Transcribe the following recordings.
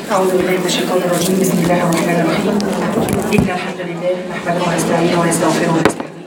أعوذ بالله من الشيطان الرجيم. بسم الله الرحمن الرحيم. إن الحمد لله نحمده ونستعينه ونستغفره ونستهديه.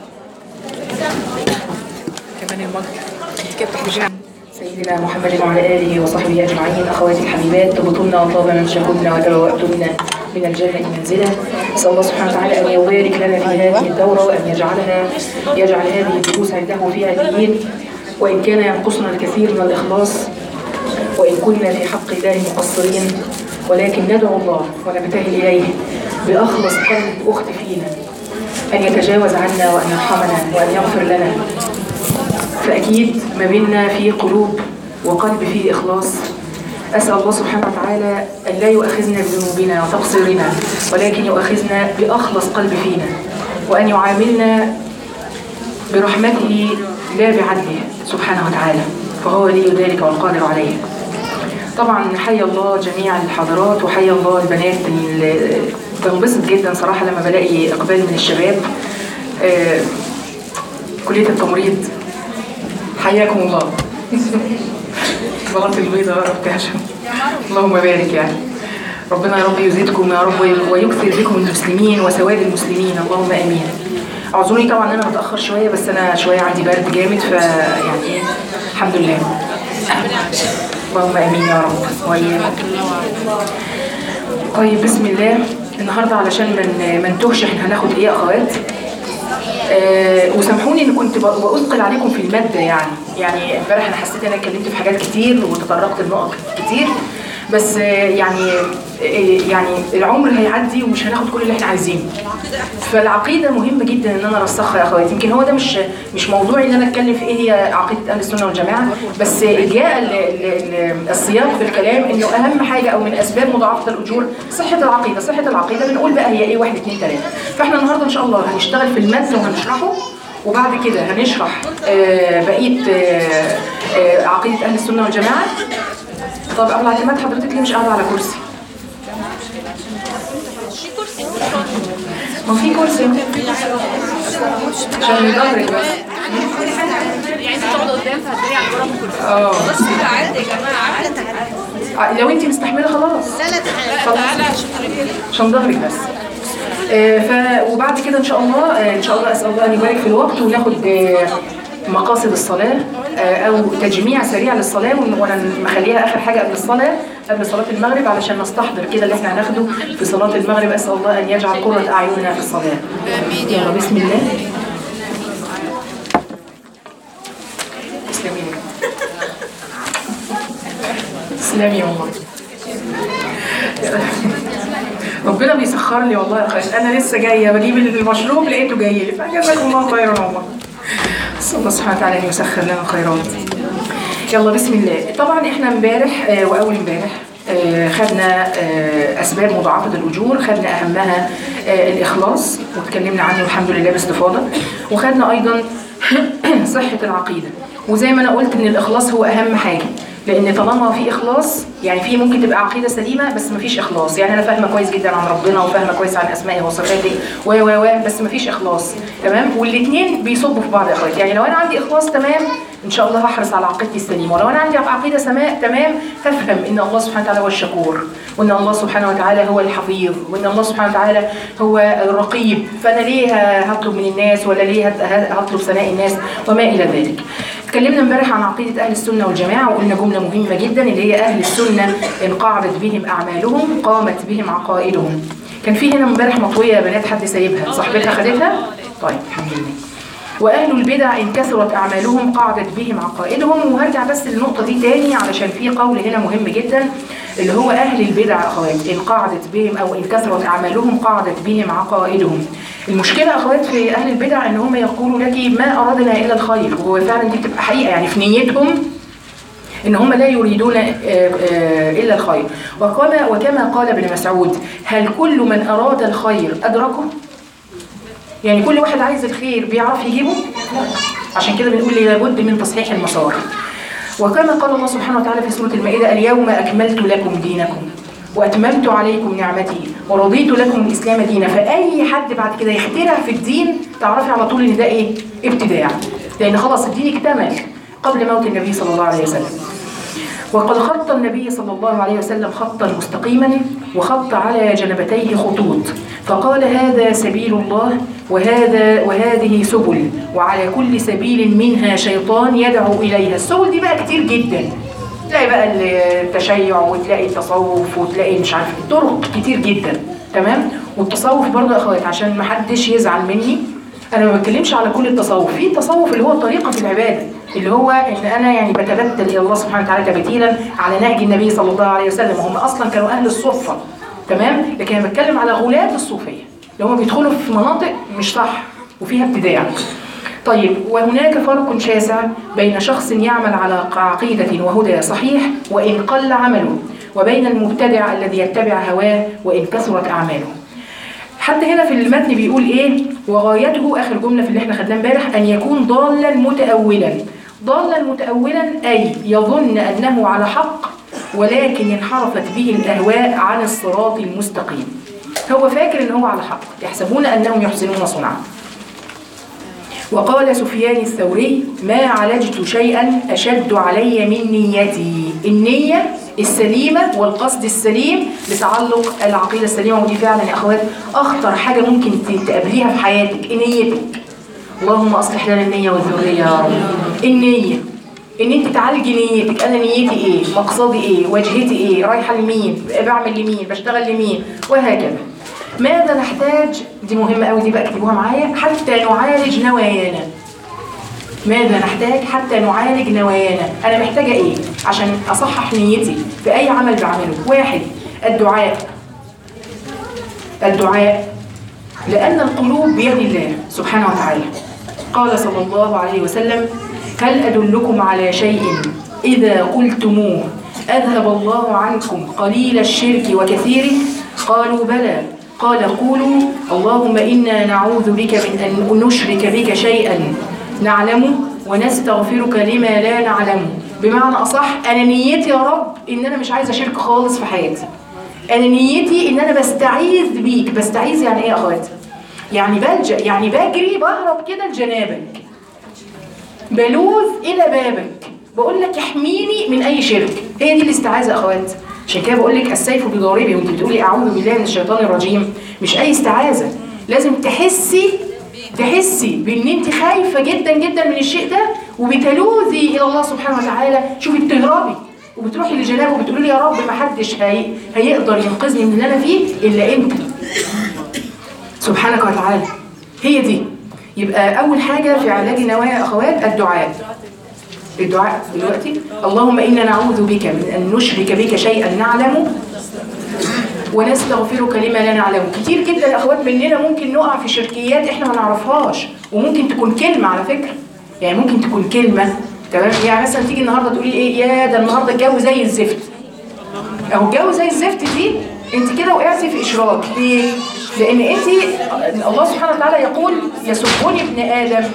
كمان المجد سيدنا محمد وعلى آله وصحبه أجمعين. أخواتي الحبيبات، طبتن وطاب منشأكن وتبوأتن من الجنة منزلا. نسأل الله سبحانه وتعالى أن يبارك لنا في هذه الدورة وأن يجعل هذه الدروس عنده فيها دين، وإن كان ينقصنا الكثير من الإخلاص وإن كنا في حق الله مقصرين، ولكن ندعو الله ونبتهل إليه بأخلص قلب أخت فينا أن يتجاوز عنا وأن يرحمنا وأن يغفر لنا. فأكيد ما بيننا في قلوب وقلب فيه إخلاص. أسأل الله سبحانه وتعالى أن لا يؤاخذنا بذنوبنا وتقصيرنا، ولكن يؤاخذنا بأخلص قلب فينا، وأن يعاملنا برحمته لا بعدله سبحانه وتعالى، فهو ولي ذلك والقادر عليه. طبعا حيا الله جميع الحاضرات وحيا الله البنات. بنبسط جدا صراحة لما بلاقي إقبال من الشباب. كلية التمريض حياكم الله. بلاط البيضة بتاعشم، اللهم بارك. يعني ربنا يا رب يزيدكم يا رب ويكثر بكم المسلمين وسواد المسلمين، اللهم امين. اعذروني طبعا انا متاخر شويه، بس انا شويه عندي برد جامد، فيعني الحمد لله. اللهم امين يا رب وإياكم. طيب بسم الله. النهارده علشان ما نتوهش احنا هناخد ايه يا اخوات؟ وسامحوني ان كنت بأثقل عليكم في الماده. يعني امبارح انا حسيت ان انا اتكلمت في حاجات كتير وتطرقت لنقط كتير، بس يعني العمر هيعدي ومش هناخد كل اللي احنا عايزينه. فالعقيده مهمه جدا ان انا ارسخها يا اخواتي. يمكن هو ده مش موضوعي ان انا اتكلم في ايه هي عقيده اهل السنه والجماعه، بس جاء السياق في الكلام انه اهم حاجه او من اسباب مضاعفه الاجور صحه العقيده. صحه العقيده بنقول بقى هي ايه؟ 1 2 3. فاحنا النهارده ان شاء الله هنشتغل في المتن وهنشرحه، وبعد كده هنشرح بقيه عقيده اهل السنه والجماعه. طب قبل اعتماد حضرتك ليه مش قاعده على كرسي؟ ما في كرسي عشان يضرك بس. يعني انت تقعد قدام فهتلاقي على ورا الكرسي. بس كده عادي يا جماعه. لو انت مستحمله خلاص. لا تعالى عشان ظهرك بس. وبعد كده ان شاء الله اسال الله ان يبارك في الوقت، وناخد مقاصد الصلاه او تجميع سريع للصلاه، ونخليها اخر حاجه قبل صلاه المغرب علشان نستحضر كده اللي احنا هناخده في صلاه المغرب. اسال الله ان يجعل قرة اعيننا في الصلاه. امين يا رب. بسم الله. تسلمي والله. ربنا بيسخر لي والله يا اخوات. انا لسه جايه بجيب المشروب لقيته جاي لي، فجزاكم الله خيرا والله. نسال الله سبحانه وتعالى ان يسخر لنا الخيرات. يلا بسم الله. طبعا احنا امبارح واول امبارح خدنا اسباب مضاعفه الاجور، خدنا اهمها الاخلاص واتكلمنا عنه الحمد لله باستفاضه، وخدنا ايضا صحه العقيده. وزي ما انا قلت ان الاخلاص هو اهم حاجه، لان طالما في اخلاص يعني في ممكن تبقى عقيده سليمه بس ما فيش اخلاص. يعني انا فاهمه كويس جدا عن ربنا وفاهمه كويس عن اسمائه وصفاته بس ما فيش اخلاص. تمام؟ والاثنين بيصبوا في بعض يا اخواتي. يعني لو انا عندي اخلاص تمام ان شاء الله هحرص على عقيدتي السليمه، ولو انا عندي عقيده تمام هفهم ان الله سبحانه وتعالى هو الشكور، وان الله سبحانه وتعالى هو الحفيظ، وان الله سبحانه وتعالى هو الرقيب. فانا ليه هطلب من الناس ولا ليه هطلب ثناء الناس وما الى ذلك. اتكلمنا امبارح عن عقيده اهل السنه والجماعه، وقلنا جمله مهمه جدا اللي هي اهل السنه ان قعدت بهم اعمالهم قامت بهم عقائدهم. كان في هنا امبارح مطويه يا بنات، حد سايبها؟ صاحبتها خدتها؟ طيب الحمد لله. واهل البدع ان كثرت اعمالهم قعدت بهم عقائدهم. وهرجع بس للنقطه دي تاني علشان في قول هنا مهم جدا اللي هو اهل البدع اخوات ان قعدت بهم او ان كثرت اعمالهم قعدت بهم عقائدهم. المشكله اخوات في اهل البدع ان هم يقولوا لك ما ارادنا الا الخير، وهو فعلا دي بتبقى حقيقه. يعني في نيتهم ان هم لا يريدون الا الخير. وكما قال ابن مسعود هل كل من اراد الخير ادركه؟ يعني كل واحد عايز الخير بيعرف يجيبه؟ عشان كده بنقول لابد من تصحيح المسار. وكما قال الله سبحانه وتعالى في سورة المائدة اليوم أكملت لكم دينكم وأتممت عليكم نعمتي ورضيت لكم الإسلام دينا. فأي حد بعد كده يخترع في الدين تعرفي على طول إن ده إيه؟ ابتداع، لأن خلاص الدين اكتمل قبل موت النبي صلى الله عليه وسلم. وقد خط النبي صلى الله عليه وسلم خطا مستقيما وخط على جنبتيه خطوط، فقال هذا سبيل الله وهذه سبل، وعلى كل سبيل منها شيطان يدعو إليها. السبل دي بقى كتير جدا، تلاقي بقى التشيع وتلاقي التصوف وتلاقي مش عارف طرق كتير جدا. تمام. والتصوف برضه يا اخوات عشان ما حدش يزعل مني، انا ما بتكلمش على كل التصوف. في التصوف اللي هو طريقه في العباده، اللي هو ان انا يعني بتبتل الى الله سبحانه وتعالى تبتيلا على نهج النبي صلى الله عليه وسلم، وهم اصلا كانوا اهل الصفه. تمام. لكن انا بتكلم على غلاة الصوفيه اللي هم بيدخلوا في مناطق مش صح وفيها ابتداع. طيب، وهناك فرق شاسع بين شخص يعمل على عقيدة وهدى صحيح وإن قل عمله، وبين المبتدع الذي يتبع هواه وإن كثرت أعماله. حتى هنا في المتن بيقول إيه؟ وغايته، آخر جملة في اللي احنا خدناه امبارح، أن يكون ضالا متأولا. ضالا متأولا أي يظن أنه على حق ولكن انحرفت به الأهواء عن الصراط المستقيم. هو فاكر أنه هو على حق، يحسبون أنهم يحسنون صنعا. وقال سفيان الثوري: ما عالجت شيئا أشد علي من نيتي. النية السليمة والقصد السليم لتعلق العقيدة السليمة، ودي فعلا يا أخوات أخطر حاجة ممكن تقابليها في حياتك، نيتك. اللهم أصلح لنا النية والذرية يا رب. النية إن أنت تعالجي نيتك، أنا نيتي إيه؟ مقصدي إيه؟ وجهتي إيه؟ رايحة لمين؟ بعمل لمين؟ بشتغل لمين؟ وهكذا. ماذا نحتاج؟ دي مهمة أوي، دي بقى اكتبوها معايا، حتى نعالج نوايانا. ماذا نحتاج حتى نعالج نوايانا؟ أنا محتاجة إيه عشان أصحح نيتي في أي عمل بعمله؟ واحد، الدعاء. الدعاء، لأن القلوب بيد الله سبحانه وتعالى. قال صلى الله عليه وسلم: هل أدلكم على شيء إذا قلتموه أذهب الله عنكم قليل الشرك وكثيره؟ قالوا بلى. قال قولوا: اللهم إنا نعوذ بك من أن نشرك بك شيئا نعلمه ونستغفرك لما لا نعلمه. بمعنى أصح، أنا نيتي يا رب إن أنا مش عايزة شرك خالص في حياتي. أنا نيتي إن أنا بستعيذ بيك. بستعيذ يعني إيه يا أخواتي؟ يعني بلجأ، يعني بجري بهرب كده لجنابك، بلوذ إلى بابك، بقول لك احميني من أي شرك. هي دي الاستعاذة يا أخواتي. عشان كده بقول لك السيف بضاربه، وانت بتقولي اعوذ بالله من الشيطان الرجيم. مش اي استعاذه، لازم تحسي بان انت خايفه جدا جدا من الشيء ده وبتلوذي الى الله سبحانه وتعالى. شوفي بتهربي وبتروحي لجنابه وبتقولي لي يا رب ما حدش هيقدر ينقذني من اللي انا فيه الا انت سبحانك وتعالى. هي دي. يبقى اول حاجه في علاج النوايا يا اخوات الدعاء. الدعاء دلوقتي: اللهم إنا نعوذ بك من أن نشرك بك شيئا نعلمه ونستغفرك لما لا نعلمه. كتير جدا يا أخوات مننا ممكن نقع في شركيات إحنا ما نعرفهاش، وممكن تكون كلمة على فكرة، يعني ممكن تكون كلمة. تمام. يعني مثلا تيجي النهاردة تقولي إيه؟ يا ده النهاردة الجو زي الزفت. أهو الجو زي الزفت دي أنت كده وقعتي في إشراك. ليه؟ لأن أنت الله سبحانه وتعالى يقول: يسبني ابن آدم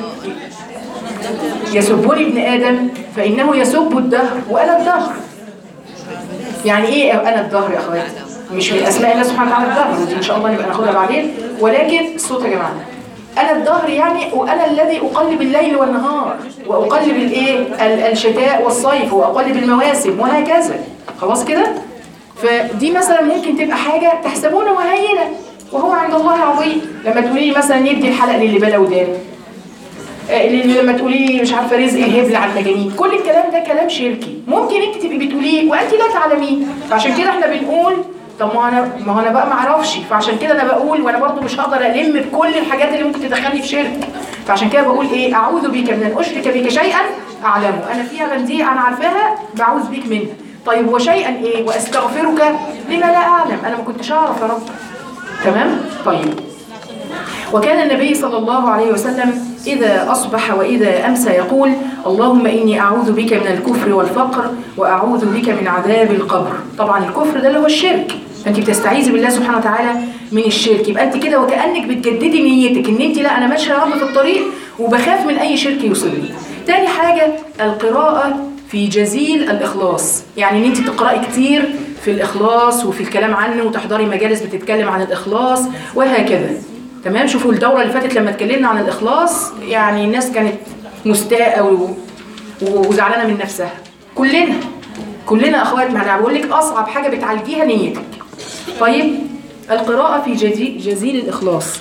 يسبني ابن آدم فإنه يسب الدهر وأنا الدهر. يعني إيه أنا الدهر يا أخواتي؟ مش من أسماء الله سبحانه وتعالى الدهر، ودي إن شاء الله نبقى ناخدها بعدين، ولكن الصوت يا جماعة. أنا الدهر يعني وأنا الذي أقلب الليل والنهار، وأقلب الإيه؟ الشتاء والصيف، وأقلب المواسم وهكذا. خلاص كده؟ فدي مثلا ممكن تبقى حاجة تحسبونه هينة وهو عند الله عظيم. لما تقولي لي مثلا يدي الحلق للي بلا ودان، لما تقولي لي مش عارفه رزق الهبل على المجانين، كل الكلام ده كلام شركي ممكن انت تبقي بتقوليه وانت لا تعلمين. فعشان كده احنا بنقول طب ما هو انا بقى ما اعرفش، فعشان كده انا بقول وانا برضو مش هقدر الم بكل الحاجات اللي ممكن تدخلني في شرك. فعشان كده بقول ايه؟ اعوذ بك من ان اشرك بك شيئا اعلمه. انا فيها بنديه انا عارفاها بعوذ بك منها. طيب وشيئا ايه؟ واستغفرك لما لا اعلم، انا ما كنتش اعرف يا رب. تمام؟ طيب. وكان النبي صلى الله عليه وسلم إذا أصبح وإذا أمسى يقول: اللهم إني أعوذ بك من الكفر والفقر وأعوذ بك من عذاب القبر. طبعا الكفر ده اللي هو الشرك، فأنت بتستعيذي بالله سبحانه وتعالى من الشرك. يبقى أنت كده وكأنك بتجددي نيتك إن أنت لا أنا ماشية يا رب في الطريق وبخاف من أي شرك يوصلني. تاني حاجة القراءة في جزيل الإخلاص، يعني إن أنت تقرأي كتير في الإخلاص وفي الكلام عنه وتحضري مجالس بتتكلم عن الإخلاص وهكذا. تمام. شوفوا الدورة اللي فاتت لما اتكلمنا عن الإخلاص يعني الناس كانت مستاءة وزعلانة من نفسها. كلنا اخوات، ما انا بقول لك اصعب حاجه بتعالجيها نيتك. طيب القراءه في جزيل الاخلاص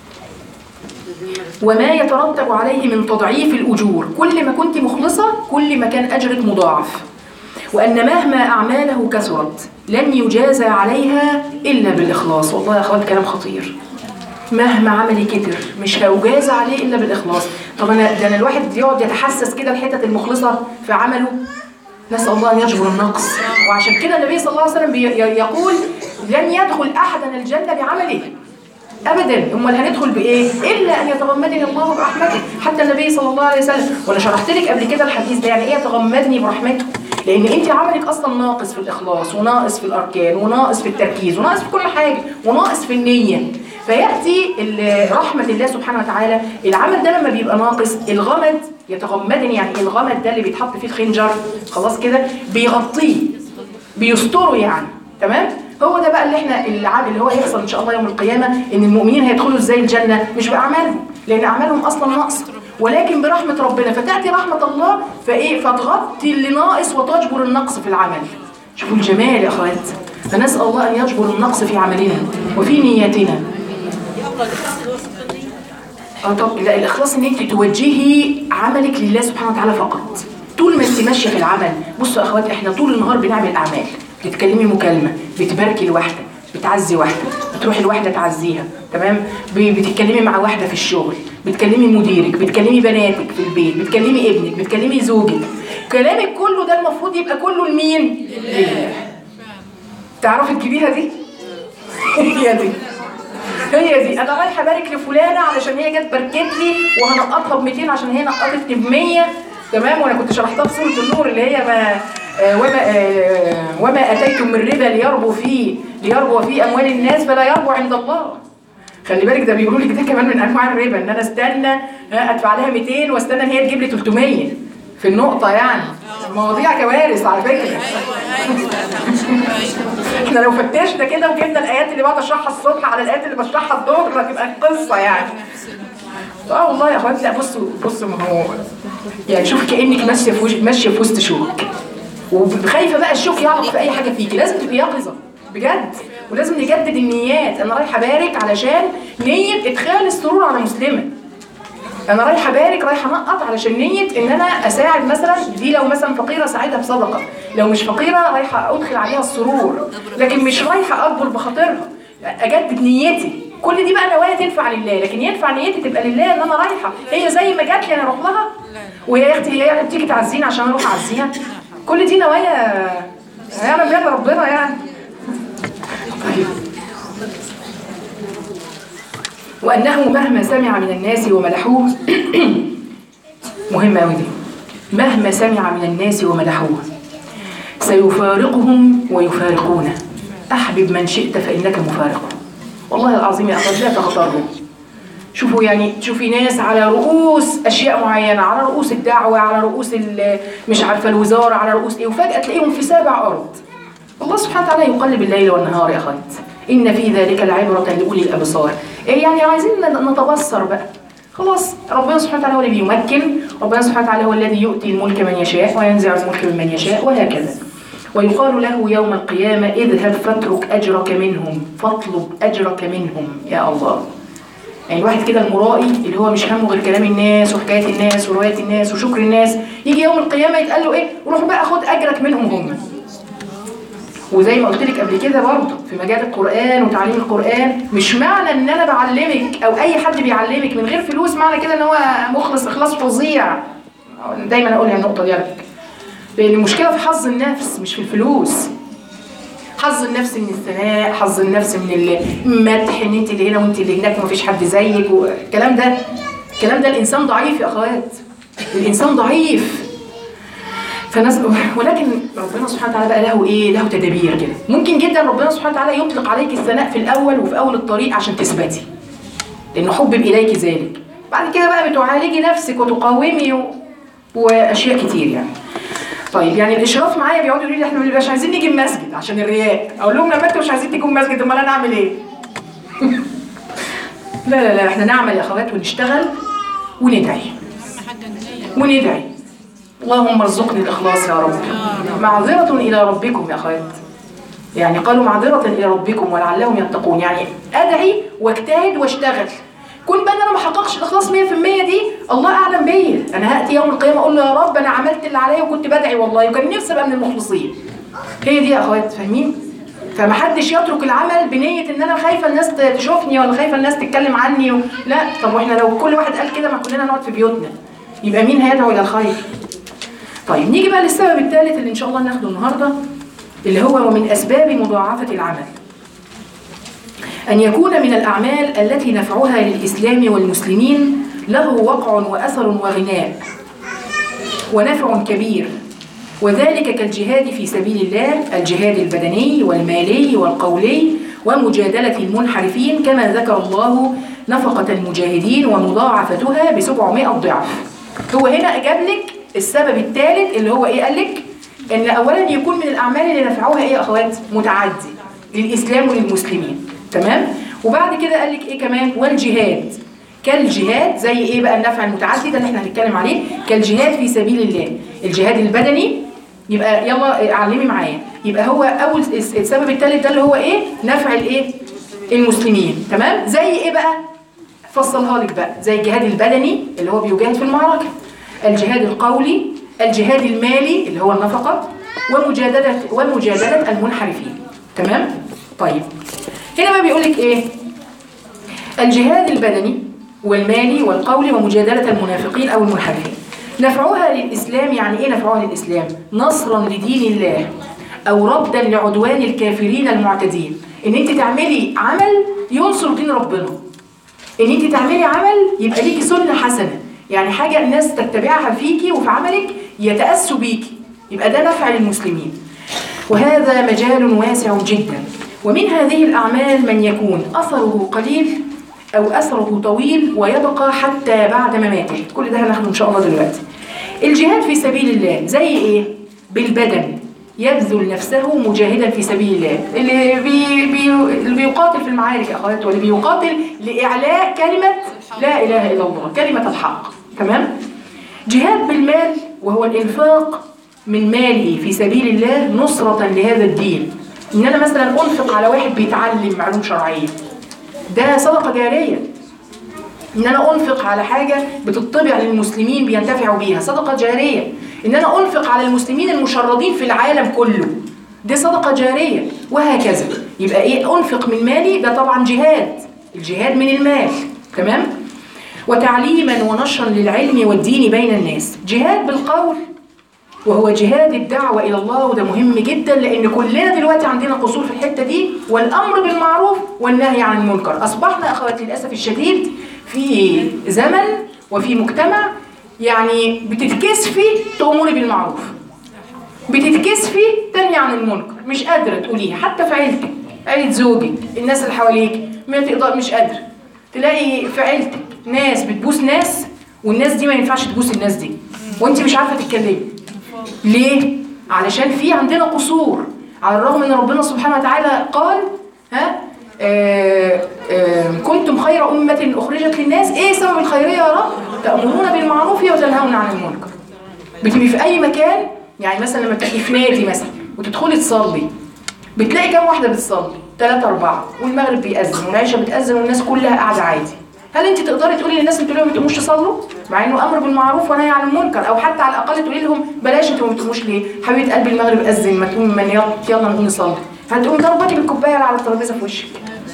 وما يترتب عليه من تضعيف الاجور، كل ما كنت مخلصه كل ما كان اجرك مضاعف. وان مهما اعماله كثرت لن يجازى عليها الا بالاخلاص. والله يا اخوات كلام خطير. مهما عملي كتر مش هأجازى عليه الا بالاخلاص. طب انا الواحد يقعد يتحسس كده الحتت المخلصه في عمله، نسأل الله أن يجبر النقص. وعشان كده النبي صلى الله عليه وسلم يقول لن يدخل أحدنا الجنة بعمله أبدا. أمال هندخل بإيه؟ إلا أن يتغمدني الله برحمته. حتى النبي صلى الله عليه وسلم، وأنا شرحت لك قبل كده الحديث ده، يعني إيه يتغمدني برحمته؟ لأن أنت عملك أصلا ناقص في الإخلاص، وناقص في الأركان، وناقص في التركيز، وناقص في كل حاجة، وناقص في النية. فيأتي رحمة الله سبحانه وتعالى. العمل ده لما بيبقى ناقص، الغمد يتغمدني، يعني الغمد ده اللي بيتحط فيه الخنجر خلاص كده بيغطيه بيستره يعني، تمام؟ هو ده بقى اللي احنا العمل اللي هو هيحصل ان شاء الله يوم القيامه، ان المؤمنين هيدخلوا ازاي الجنه؟ مش باعمالهم، لان اعمالهم اصلا ناقصه، ولكن برحمه ربنا. فتاتي رحمه الله فايه؟ فتغطي اللي ناقص وتجبر النقص في العمل. شوفوا الجمال يا اخوات. فنسال الله ان يجبر النقص في عملنا وفي نياتنا. طب لا، الاخلاص ان انت توجهي عملك لله سبحانه وتعالى فقط طول ما انت ماشيه في العمل. بصوا يا اخوات، احنا طول النهار بنعمل اعمال، بتتكلمي مكالمه، بتباركي لواحده، بتعزي واحده، بتروحي لواحده تعزيها، تمام؟ بتتكلمي مع واحده في الشغل، بتكلمي مديرك، بتكلمي بناتك في البيت، بتكلمي ابنك، بتكلمي زوجك. كلامك كله ده المفروض يبقى كله لمين؟ لله. تعرفي تجيبيها دي؟ هي دي انا رايحه ابارك لفلانه علشان هي جت باركت لي وهنقطها ب 200 عشان هي نقطتني ب 100، تمام؟ وانا كنت شرحتها في سوره النور اللي هي وما اتيتم من ربا ليربو في اموال الناس فلا يربو عند الله. خلي بالك، ده بيقولوا لك ده كمان من انواع الربا، ان انا استنى ادفع لها 200 واستنى ان هي تجيب لي 300 في النقطه. يعني مواضيع كوارث على فكره. احنا لو فتشنا كده وجبنا الايات اللي بقعد اشرحها الصبح على الايات اللي بشرحها الظهر هتبقى قصه يعني. والله يا اخوات، لا بصوا ما هو يعني شوف كانك ماشيه في وسط شوك، وخايفه بقى الشوك يعلق في اي حاجه فيكي. لازم تبقي يقظه بجد، ولازم نجدد النيات. انا رايحه ابارك علشان نيه ادخال السرور على مسلمه. انا رايحه ابارك، رايحه انقط علشان نيه ان انا اساعد مثلا دي، لو مثلا فقيره اساعدها بصدقه، لو مش فقيره رايحه ادخل عليها السرور، لكن مش رايحه اكبر بخاطرها. اجدد نيتي. كل دي بقى نوايا تنفع لله، لكن ينفع نيتي تبقى لله ان انا رايحه هي زي ما جات لي انا اروح لها، وهي يا اختي هي بتيجي تعزيني عشان اروح اعزيها. كل دي نوايا هيعمل بيها ربنا يعني. طيب، وأنه مهما سمع من الناس ومدحوه مهمة أوي دي. مهما سمع من الناس ومدحوه سيفارقهم ويفارقونه. أحبب من شئت فإنك مفارقه. والله العظيم يا أخوات لا تغتروا. شوفوا يعني، تشوفي ناس على رؤوس أشياء معينة، على رؤوس الدعوة، على رؤوس مش عارفة الوزارة، على رؤوس إيه، وفجأة تلاقيهم في 7 أرض. الله سبحانه وتعالى يقلب الليل والنهار يا أخوات. إن في ذلك لعبرة لأولي الأبصار. إيه يعني عايزين نتبصر بقى. خلاص، ربنا سبحانه وتعالى هو اللي بيمكن، ربنا سبحانه وتعالى هو الذي يؤتي الملك من يشاء وينزع الملك ممن يشاء وهكذا. ويقال له يوم القيامة اذهب فاترك أجرك منهم، فاطلب أجرك منهم. يا الله، يعني الواحد كده المرائي اللي هو مش همه غير كلام الناس وحكاية الناس ورواية الناس وشكر الناس، يجي يوم القيامة يتقال له إيه؟ روح بقى خد أجرك منهم هم. وزي ما قلت لك قبل كده برضه في مجال القرآن وتعليم القرآن، مش معنى ان انا بعلمك او اي حد بيعلمك من غير فلوس معنى كده ان هو مخلص اخلاص فظيع. دايما اقولها النقطة دي على فكرة، لان المشكلة في حظ النفس مش في الفلوس. حظ النفس من الثناء، حظ النفس من المدح، ان انت اللي هنا وانت اللي هناك ومفيش حد زيك، والكلام ده الانسان ضعيف يا اخوات، الانسان ضعيف. ولكن ربنا سبحانه وتعالى بقى له ايه؟ له تدابير كده. ممكن جدا ربنا سبحانه وتعالى يطلق عليك الثناء في الاول وفي اول الطريق عشان تثبتي، لانه حبب اليك ذلك. بعد كده بقى بتعالجي نفسك وتقاومي واشياء كتير يعني. طيب، يعني الاشراف معايا بيقعدوا يقولوا لي احنا مش عايزين نيجي المسجد عشان الرياء. اقول لهم لما انتوا مش عايزين تيجوا المسجد امال انا اعمل ايه؟ لا احنا نعمل يا اخوات ونشتغل وندعي اللهم ارزقني الإخلاص يا رب. معذرة إلى ربكم يا أخوات، يعني قالوا معذرة إلى ربكم ولعلهم يتقون، يعني أدعي واجتهد واشتغل. كون بقى أنا ما حققش الإخلاص 100% دي الله أعلم بيا، أنا هأتي يوم القيامة أقول له يا رب أنا عملت اللي عليا وكنت بدعي والله وكان نفسي أبقى من المخلصين. هي دي يا أخوات، فاهمين؟ فمحدش يترك العمل بنية إن أنا خايفة الناس تشوفني ولا خايفة الناس تتكلم عني لا. طب وإحنا لو كل واحد قال كده ما كلنا نقعد في بيوتنا، يبقى مين هيدعو إلى الخير؟ طيب نيجي بقى للسبب الثالث اللي إن شاء الله ناخده النهاردة، اللي هو ومن أسباب مضاعفة العمل أن يكون من الأعمال التي نفعها للإسلام والمسلمين له وقع وأثر وغناء ونفع كبير، وذلك كالجهاد في سبيل الله، الجهاد البدني والمالي والقولي ومجادلة المنحرفين، كما ذكر الله نفقة المجاهدين ومضاعفتها ب700 ضعف. هو هنا جاب لك السبب الثالث اللي هو إيه؟ قال لك إن أولا يكون من الأعمال اللي نفعوها إيه يا أخوات؟ متعدي للإسلام وللمسلمين، تمام؟ وبعد كده قال لك إيه كمان؟ والجهاد كالجهاد، زي إيه بقى النفع المتعدي ده اللي إحنا هنتكلم عليه؟ كالجهاد في سبيل الله، الجهاد البدني. يبقى يلا علمي معايا، يبقى هو أول السبب الثالث ده اللي هو إيه؟ نفع الإيه؟ المسلمين، تمام؟ زي إيه بقى؟ فصلها لك بقى، زي الجهاد البدني اللي هو بيجاهد في المعركة، الجهاد القولي، الجهاد المالي اللي هو النفقة، ومجادلة المنحرفين، تمام؟ طيب هنا بقى بيقول لك ايه؟ الجهاد البدني والمالي والقولي ومجادلة المنافقين او المنحرفين نفعها للإسلام. يعني ايه نفعها للإسلام؟ نصرا لدين الله او ردا لعدوان الكافرين المعتدين. ان انت تعملي عمل ينصر دين ربنا، ان انت تعملي عمل يبقى ليكي سنة حسنة، يعني حاجة الناس تتبعها فيكي وفي عملك يتأسوا بيكي، يبقى ده نفع للمسلمين. وهذا مجال واسع جدا، ومن هذه الأعمال من يكون أثره قليل أو أثره طويل ويبقى حتى بعد مماته. كل ده هناخده إن شاء الله دلوقتي. الجهاد في سبيل الله زي إيه؟ بالبدن، يبذل نفسه مجاهدا في سبيل الله، اللي بيقاتل في المعارك يا أخوات، واللي بيقاتل لإعلاء كلمة لا إله إلا الله، كلمة الحق، تمام؟ جهاد بالمال وهو الإنفاق من ماله في سبيل الله نصرة لهذا الدين. إن أنا مثلا أنفق على واحد بيتعلم علوم شرعية، ده صدقة جارية. إن أنا أنفق على حاجة بتطبع للمسلمين بينتفعوا بيها، صدقة جارية. إن أنا أنفق على المسلمين المشردين في العالم كله، دي صدقة جارية، وهكذا. يبقى إيه؟ أنفق من مالي، ده طبعا جهاد، الجهاد من المال، تمام؟ وتعليما ونشرا للعلم والدين بين الناس. جهاد بالقول وهو جهاد الدعوة إلى الله، وده مهم جدا لأن كلنا دلوقتي عندنا قصور في الحتة دي، والأمر بالمعروف والنهي عن المنكر. أصبحنا أخواتي للأسف الشديد في زمن وفي مجتمع يعني بتتكسفي تأمري بالمعروف، بتتكسفي تنهي عن المنكر، مش قادرة تقوليها حتى في عيلتك، عيلة زوجك، الناس اللي حواليك ما تقدر، مش قادرة. تلاقي في عيلتك ناس بتبوس ناس، والناس دي ما ينفعش تبوس الناس دي، وانت مش عارفة تتكلمي. ليه؟ علشان في عندنا قصور، على الرغم ان ربنا سبحانه وتعالى قال كنتم خير أمة أخرجت للناس. ايه سبب الخيرية يا رب؟ تأمرون بالمعروف وتنهون عن المنكر. بتبقي في اي مكان، يعني مثلا لما تبقي في نادي مثلا وتدخلي تصلي، بتلاقي كام واحدة بتصلي؟ 3 4، والمغرب بيأذن والعشاء بتأذن والناس كلها قاعدة عادي. هل انت تقدري تقولي للناس انتوا ليه ما بتقوموش تصلوا؟ مع انه امر بالمعروف ونهي عن المنكر، او حتى على الاقل تقولي لهم بلاش انتوا ما بتقوموش ليه؟ حبيبه قلبي المغرب اذن، ما تقوم من يلا نقوم نصلي. هتقومي ضربتي بالكوبايه اللي على الترابيزه في وشك.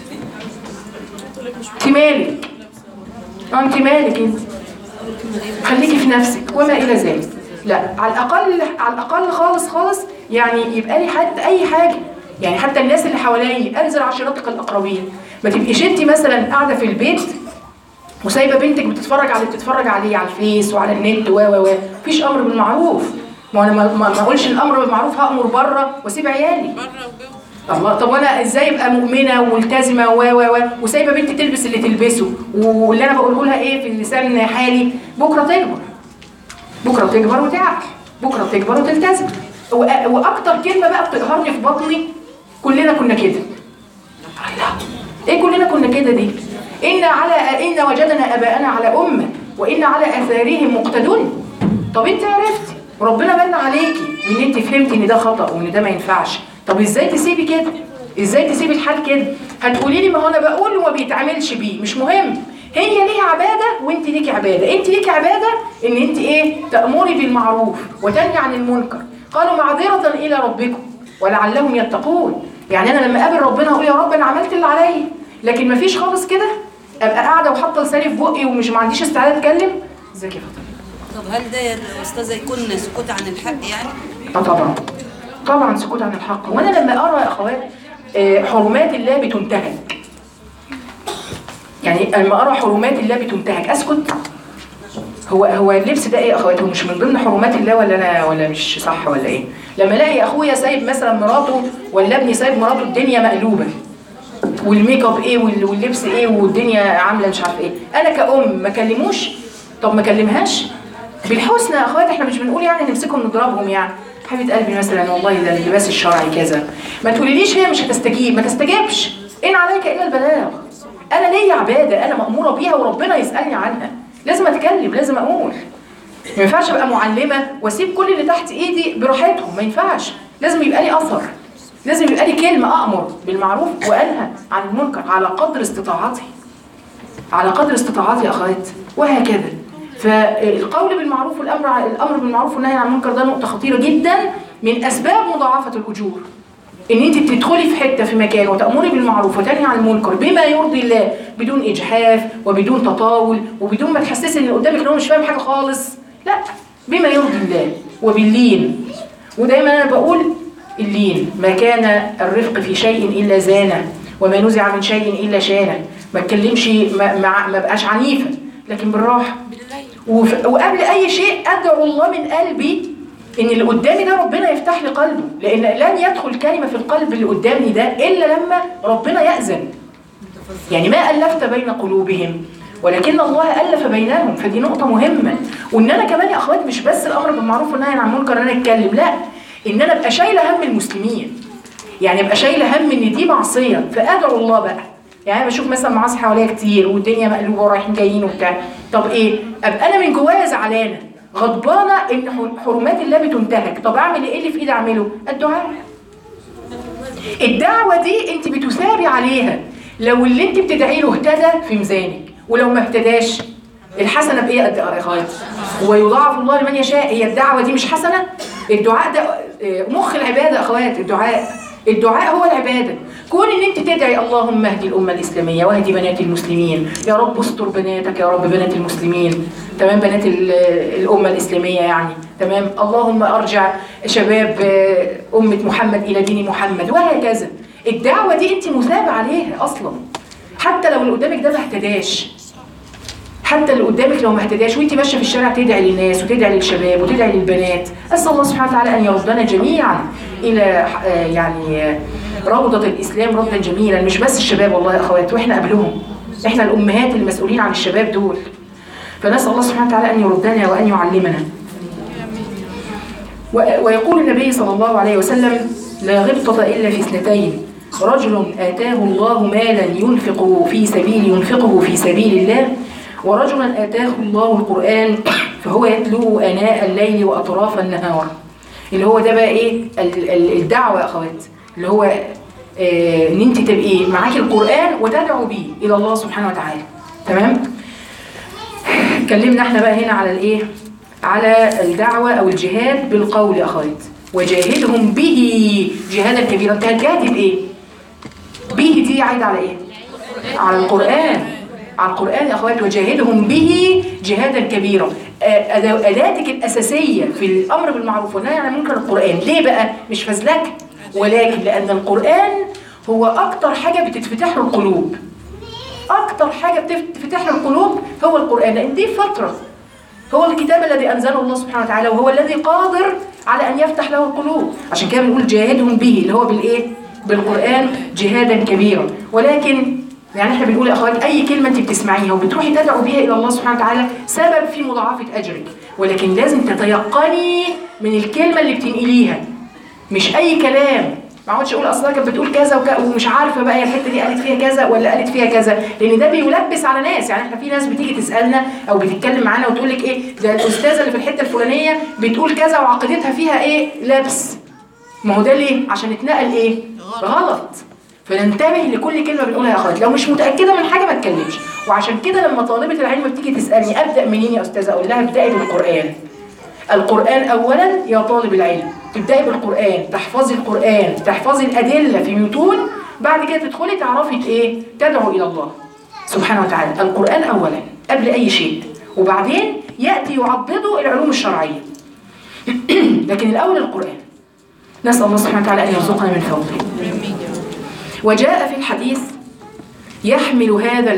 انت مالك؟ انت مالك انت؟ خليكي في نفسك وما الى ذلك. لا، على الاقل خالص يعني يبقى لي حتى اي حاجه، يعني حتى الناس اللي حواليا، انزل عشيرتك الاقربين. ما تبقيش انت مثلا قاعده في البيت وسايبه بنتك بتتفرج على اللي بتتفرج عليه على الفيس وعلى النت مفيش امر بالمعروف. ما انا ما اقولش الامر بالمعروف هامر بره واسيب عيالي الله. طب وانا ازاي ابقى مؤمنه وملتزمه وسايبه بنتي تلبس اللي تلبسه، واللي انا بقوله لها ايه في لسان حالي؟ بكره تكبر وتعقل، بكره تكبر وتلتزم. واكتر كلمه بقى بتقهرني في بطني، كلنا كنا كده. الله، ايه كلنا كنا كده دي؟ إن وجدنا آباءنا على أمة وإن على آثارهم مقتدون. طب أنت عرفتي وربنا من عليكي وان انت فهمتي ان ده خطأ وان ده ما ينفعش. طب ازاي تسيبي كده؟ ازاي تسيبي الحال كده؟ هتقولي لي ما هو انا بقول وما بيتعملش بيه. مش مهم، هي ليها عباده وانت ليكي عباده. انت ليكي عباده ان انت ايه؟ تأمري بالمعروف وتنهي عن المنكر. قالوا معذرة الى ربكم ولعلهم يتقون. يعني انا لما اقابل ربنا اقول يا رب انا عملت اللي عليا، لكن ما فيش خالص كده ابقى قاعده وحاطه لساني في بقي ومش ما عنديش استعداد اتكلم. ازيك يا فاطمه؟ طب هل ده يا استاذه يكون سكوت عن الحق يعني؟ طبعا طبعا سكوت عن الحق. وانا لما ارى يا اخوات حرمات الله بتنتهك، يعني لما ارى حرمات الله بتنتهك اسكت؟ هو اللبس ده ايه يا اخوات؟ هو مش من ضمن حرمات الله ولا مش صح ولا ايه؟ لما الاقي اخويا سايب مثلا مراته ولا ابني سايب مراته الدنيا مقلوبه والميك اب ايه واللبس ايه والدنيا عامله مش عارف ايه، انا كأم ما كلموش؟ طب ما كلمهاش بالحسنى يا اخوات. احنا مش بنقول يعني نمسكهم نضربهم يعني. حبيبه قلبي مثلا والله ده اللباس الشرعي كذا، ما تقوليليش هي مش هتستجيب. ما تستجيبش، ان عليك الا البلاغ. انا ليا عباده انا مأموره بيها وربنا يسألني عنها، لازم اتكلم، لازم اقول. ما ينفعش ابقى معلمه واسيب كل اللي تحت ايدي براحتهم، ما ينفعش. لازم يبقى لي اثر، لازم يبقى لي كلمه امر بالمعروف وانهى عن المنكر على قدر استطاعتي، على قدر استطاعتي يا اخوات. وهكذا فالقول بالمعروف الامر بالمعروف والنهي عن المنكر ده نقطه خطيره جدا من اسباب مضاعفه الاجور. ان انت تدخلي في حته في مكان وتامري بالمعروف وتنهي عن المنكر بما يرضي الله بدون اجحاف وبدون تطاول وبدون ما تحسسي ان اللي قدامك ان هو مش فاهم حاجه خالص، لا، بما يرضي الله وباللين. ودايما انا بقول اللين، ما كان الرفق في شيء الا زانه وما نزع من شيء الا شانه. ما اتكلمش، ما بقاش عنيفه، لكن بالراحه. وقبل اي شيء ادعو الله من قلبي ان اللي قدامي ده ربنا يفتح لي قلبه، لان لن يدخل كلمه في القلب اللي قدامي ده الا لما ربنا يأذن. يعني ما ألفت بين قلوبهم ولكن الله ألف بينهم. فدي نقطه مهمه. وان انا كمان يا اخوات مش بس الامر بالمعروف والنهي عن المنكر ان انا اتكلم، لا، ان انا ابقى شايله هم المسلمين. يعني ابقى شايله هم ان دي معصيه فادعو الله بقى. يعني انا بشوف مثلا معاصي حواليا كتير والدنيا مقلوبه ورايحين جايين وبتاع، طب ايه؟ ابقى انا من جوايا زعلانه غضبانه ان حرمات الله بتنتهك. طب اعمل ايه اللي في ايدي اعمله؟ الدعاء. الدعوه دي انت بتثابي عليها. لو اللي انت بتدعي له اهتدى في ميزانك، ولو ما اهتداش الحسنه بايه قد يا اخوات؟ ويضاعف الله لمن يشاء. هي الدعوه دي مش حسنه؟ الدعاء ده مخ العباده يا اخوات. الدعاء هو العباده. كون ان انت تدعي اللهم اهدي الامه الاسلاميه واهدي بنات المسلمين، يا رب استر بناتك يا رب بنات المسلمين، تمام، بنات الامه الاسلاميه يعني، تمام، اللهم ارجع شباب امه محمد الى دين محمد، وهكذا. الدعوه دي انت مثابه عليها اصلا، حتى لو اللي قدامك ده ما اهتداش. حتى اللي قدامك لو ما اهتداش وانت ماشيه في الشارع تدعي للناس وتدعي للشباب وتدعي للبنات. اسال الله سبحانه وتعالى ان يردنا جميعا الى يعني روضه الاسلام ردا جميلا. مش بس الشباب والله يا اخوات، واحنا قبلهم، احنا الامهات المسؤولين عن الشباب دول. فنسال الله سبحانه وتعالى ان يردنا وان يعلمنا. ويقول النبي صلى الله عليه وسلم: لا غبطة الا في اثنتين، رجل اتاه الله مالا ينفقه في سبيل الله، ورجلا آتاه الله القرآن فهو يتلوه آناء الليل وأطراف النهار. اللي هو ده بقى إيه؟ الدعوة يا أخوات، اللي هو إن أنت تبقي معاكي القرآن وتدعو بيه إلى الله سبحانه وتعالى. تمام؟ اتكلمنا احنا بقى هنا على الإيه؟ على الدعوة أو الجهاد بالقول يا أخوات. وجاهدهم به جهادا كبيرا. أنت هتجاهدي بإيه؟ به دي عايدة على إيه؟ على القرآن. على القرآن يا أخوات. وجاهدهم به جهادا كبيرا. أداتك الأساسية في الأمر بالمعروف والنهي عن المنكر القرآن. ليه بقى؟ مش فزلك، ولكن لأن القرآن هو أكتر حاجة بتتفتح له القلوب. أكتر حاجة بتفتح له القلوب هو القرآن، لأن دي فترة. هو الكتاب الذي أنزله الله سبحانه وتعالى، وهو الذي قادر على أن يفتح له القلوب. عشان كده بنقول جاهدهم به، اللي هو بالإيه؟ بالقرآن جهادا كبيرا. ولكن يعني احنا بنقول يا اخوات اي كلمه انت بتسمعيها وبتروحي تدعو بيها الى الله سبحانه وتعالى سبب في مضاعفه اجرك، ولكن لازم تتيقني من الكلمه اللي بتنقليها. مش اي كلام ما اقعدش اقول اصلها كانت بتقول كذا ومش عارفه بقى هي الحته دي قالت فيها كذا ولا قالت فيها كذا، لان ده بيلبس على ناس. يعني احنا في ناس بتيجي تسالنا او بتتكلم معانا وتقول لك ايه ده الاستاذه اللي في الحته الفلانيه بتقول كذا وعقيدتها فيها ايه لبس. ما هو ده ليه؟ عشان اتنقل ايه؟ غلط. فننتبه لكل كلمه بنقولها يا اخوات، لو مش متاكده من حاجه ما تكلمش. وعشان كده لما طالبه العلم بتيجي تسالني ابدا منين يا استاذه، اقول لها ابداي بالقران. القرآن أولا يا طالب العلم، تبدأي بالقرآن، تحفظي القرآن، تحفظي الأدلة في متون، بعد كده تدخلي تعرفي إيه؟ تدعو إلى الله سبحانه وتعالى. القرآن أولا قبل أي شيء، وبعدين يأتي يعضده العلوم الشرعية. لكن الأول القرآن. نسأل الله سبحانه وتعالى أن يرزقنا من فضله. وجاء في الحديث يحمل هذا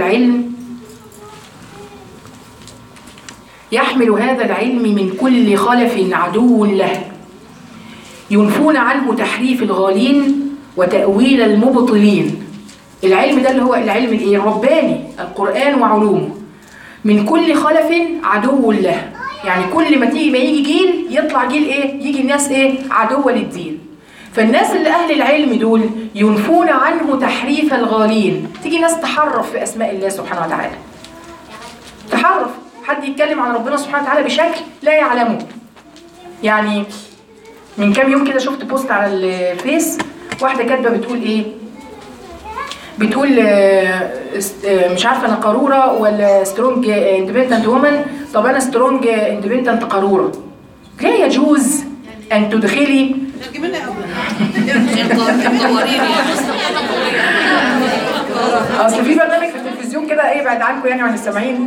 العلم من كل خلف عدو له، ينفون عنه تحريف الغالين وتأويل المبطلين. العلم ده اللي هو العلم الايه؟ الرباني، القرآن وعلومه. من كل خلف عدو له، يعني كل ما يجي جيل يطلع جيل ايه؟ يجي الناس ايه؟ عدوة للدين. فالناس اللي أهل العلم دول ينفون عنه تحريف الغالين. تيجي ناس تحرف في أسماء الله سبحانه وتعالى، تحرف، حد يتكلم عن ربنا سبحانه وتعالى بشكل لا يعلمه. يعني من كام يوم كده شفت بوست على الفيس، واحدة كاتبة بتقول ايه؟ بتقول مش عارفة انا قارورة ولا سترونج اندبندنت وومن. طب انا سترونج اندبندنت قارورة. لا يجوز ان تدخلي اصل في برنامج في التلفزيون كده ايه بعد عنكم يعني عن السامعين،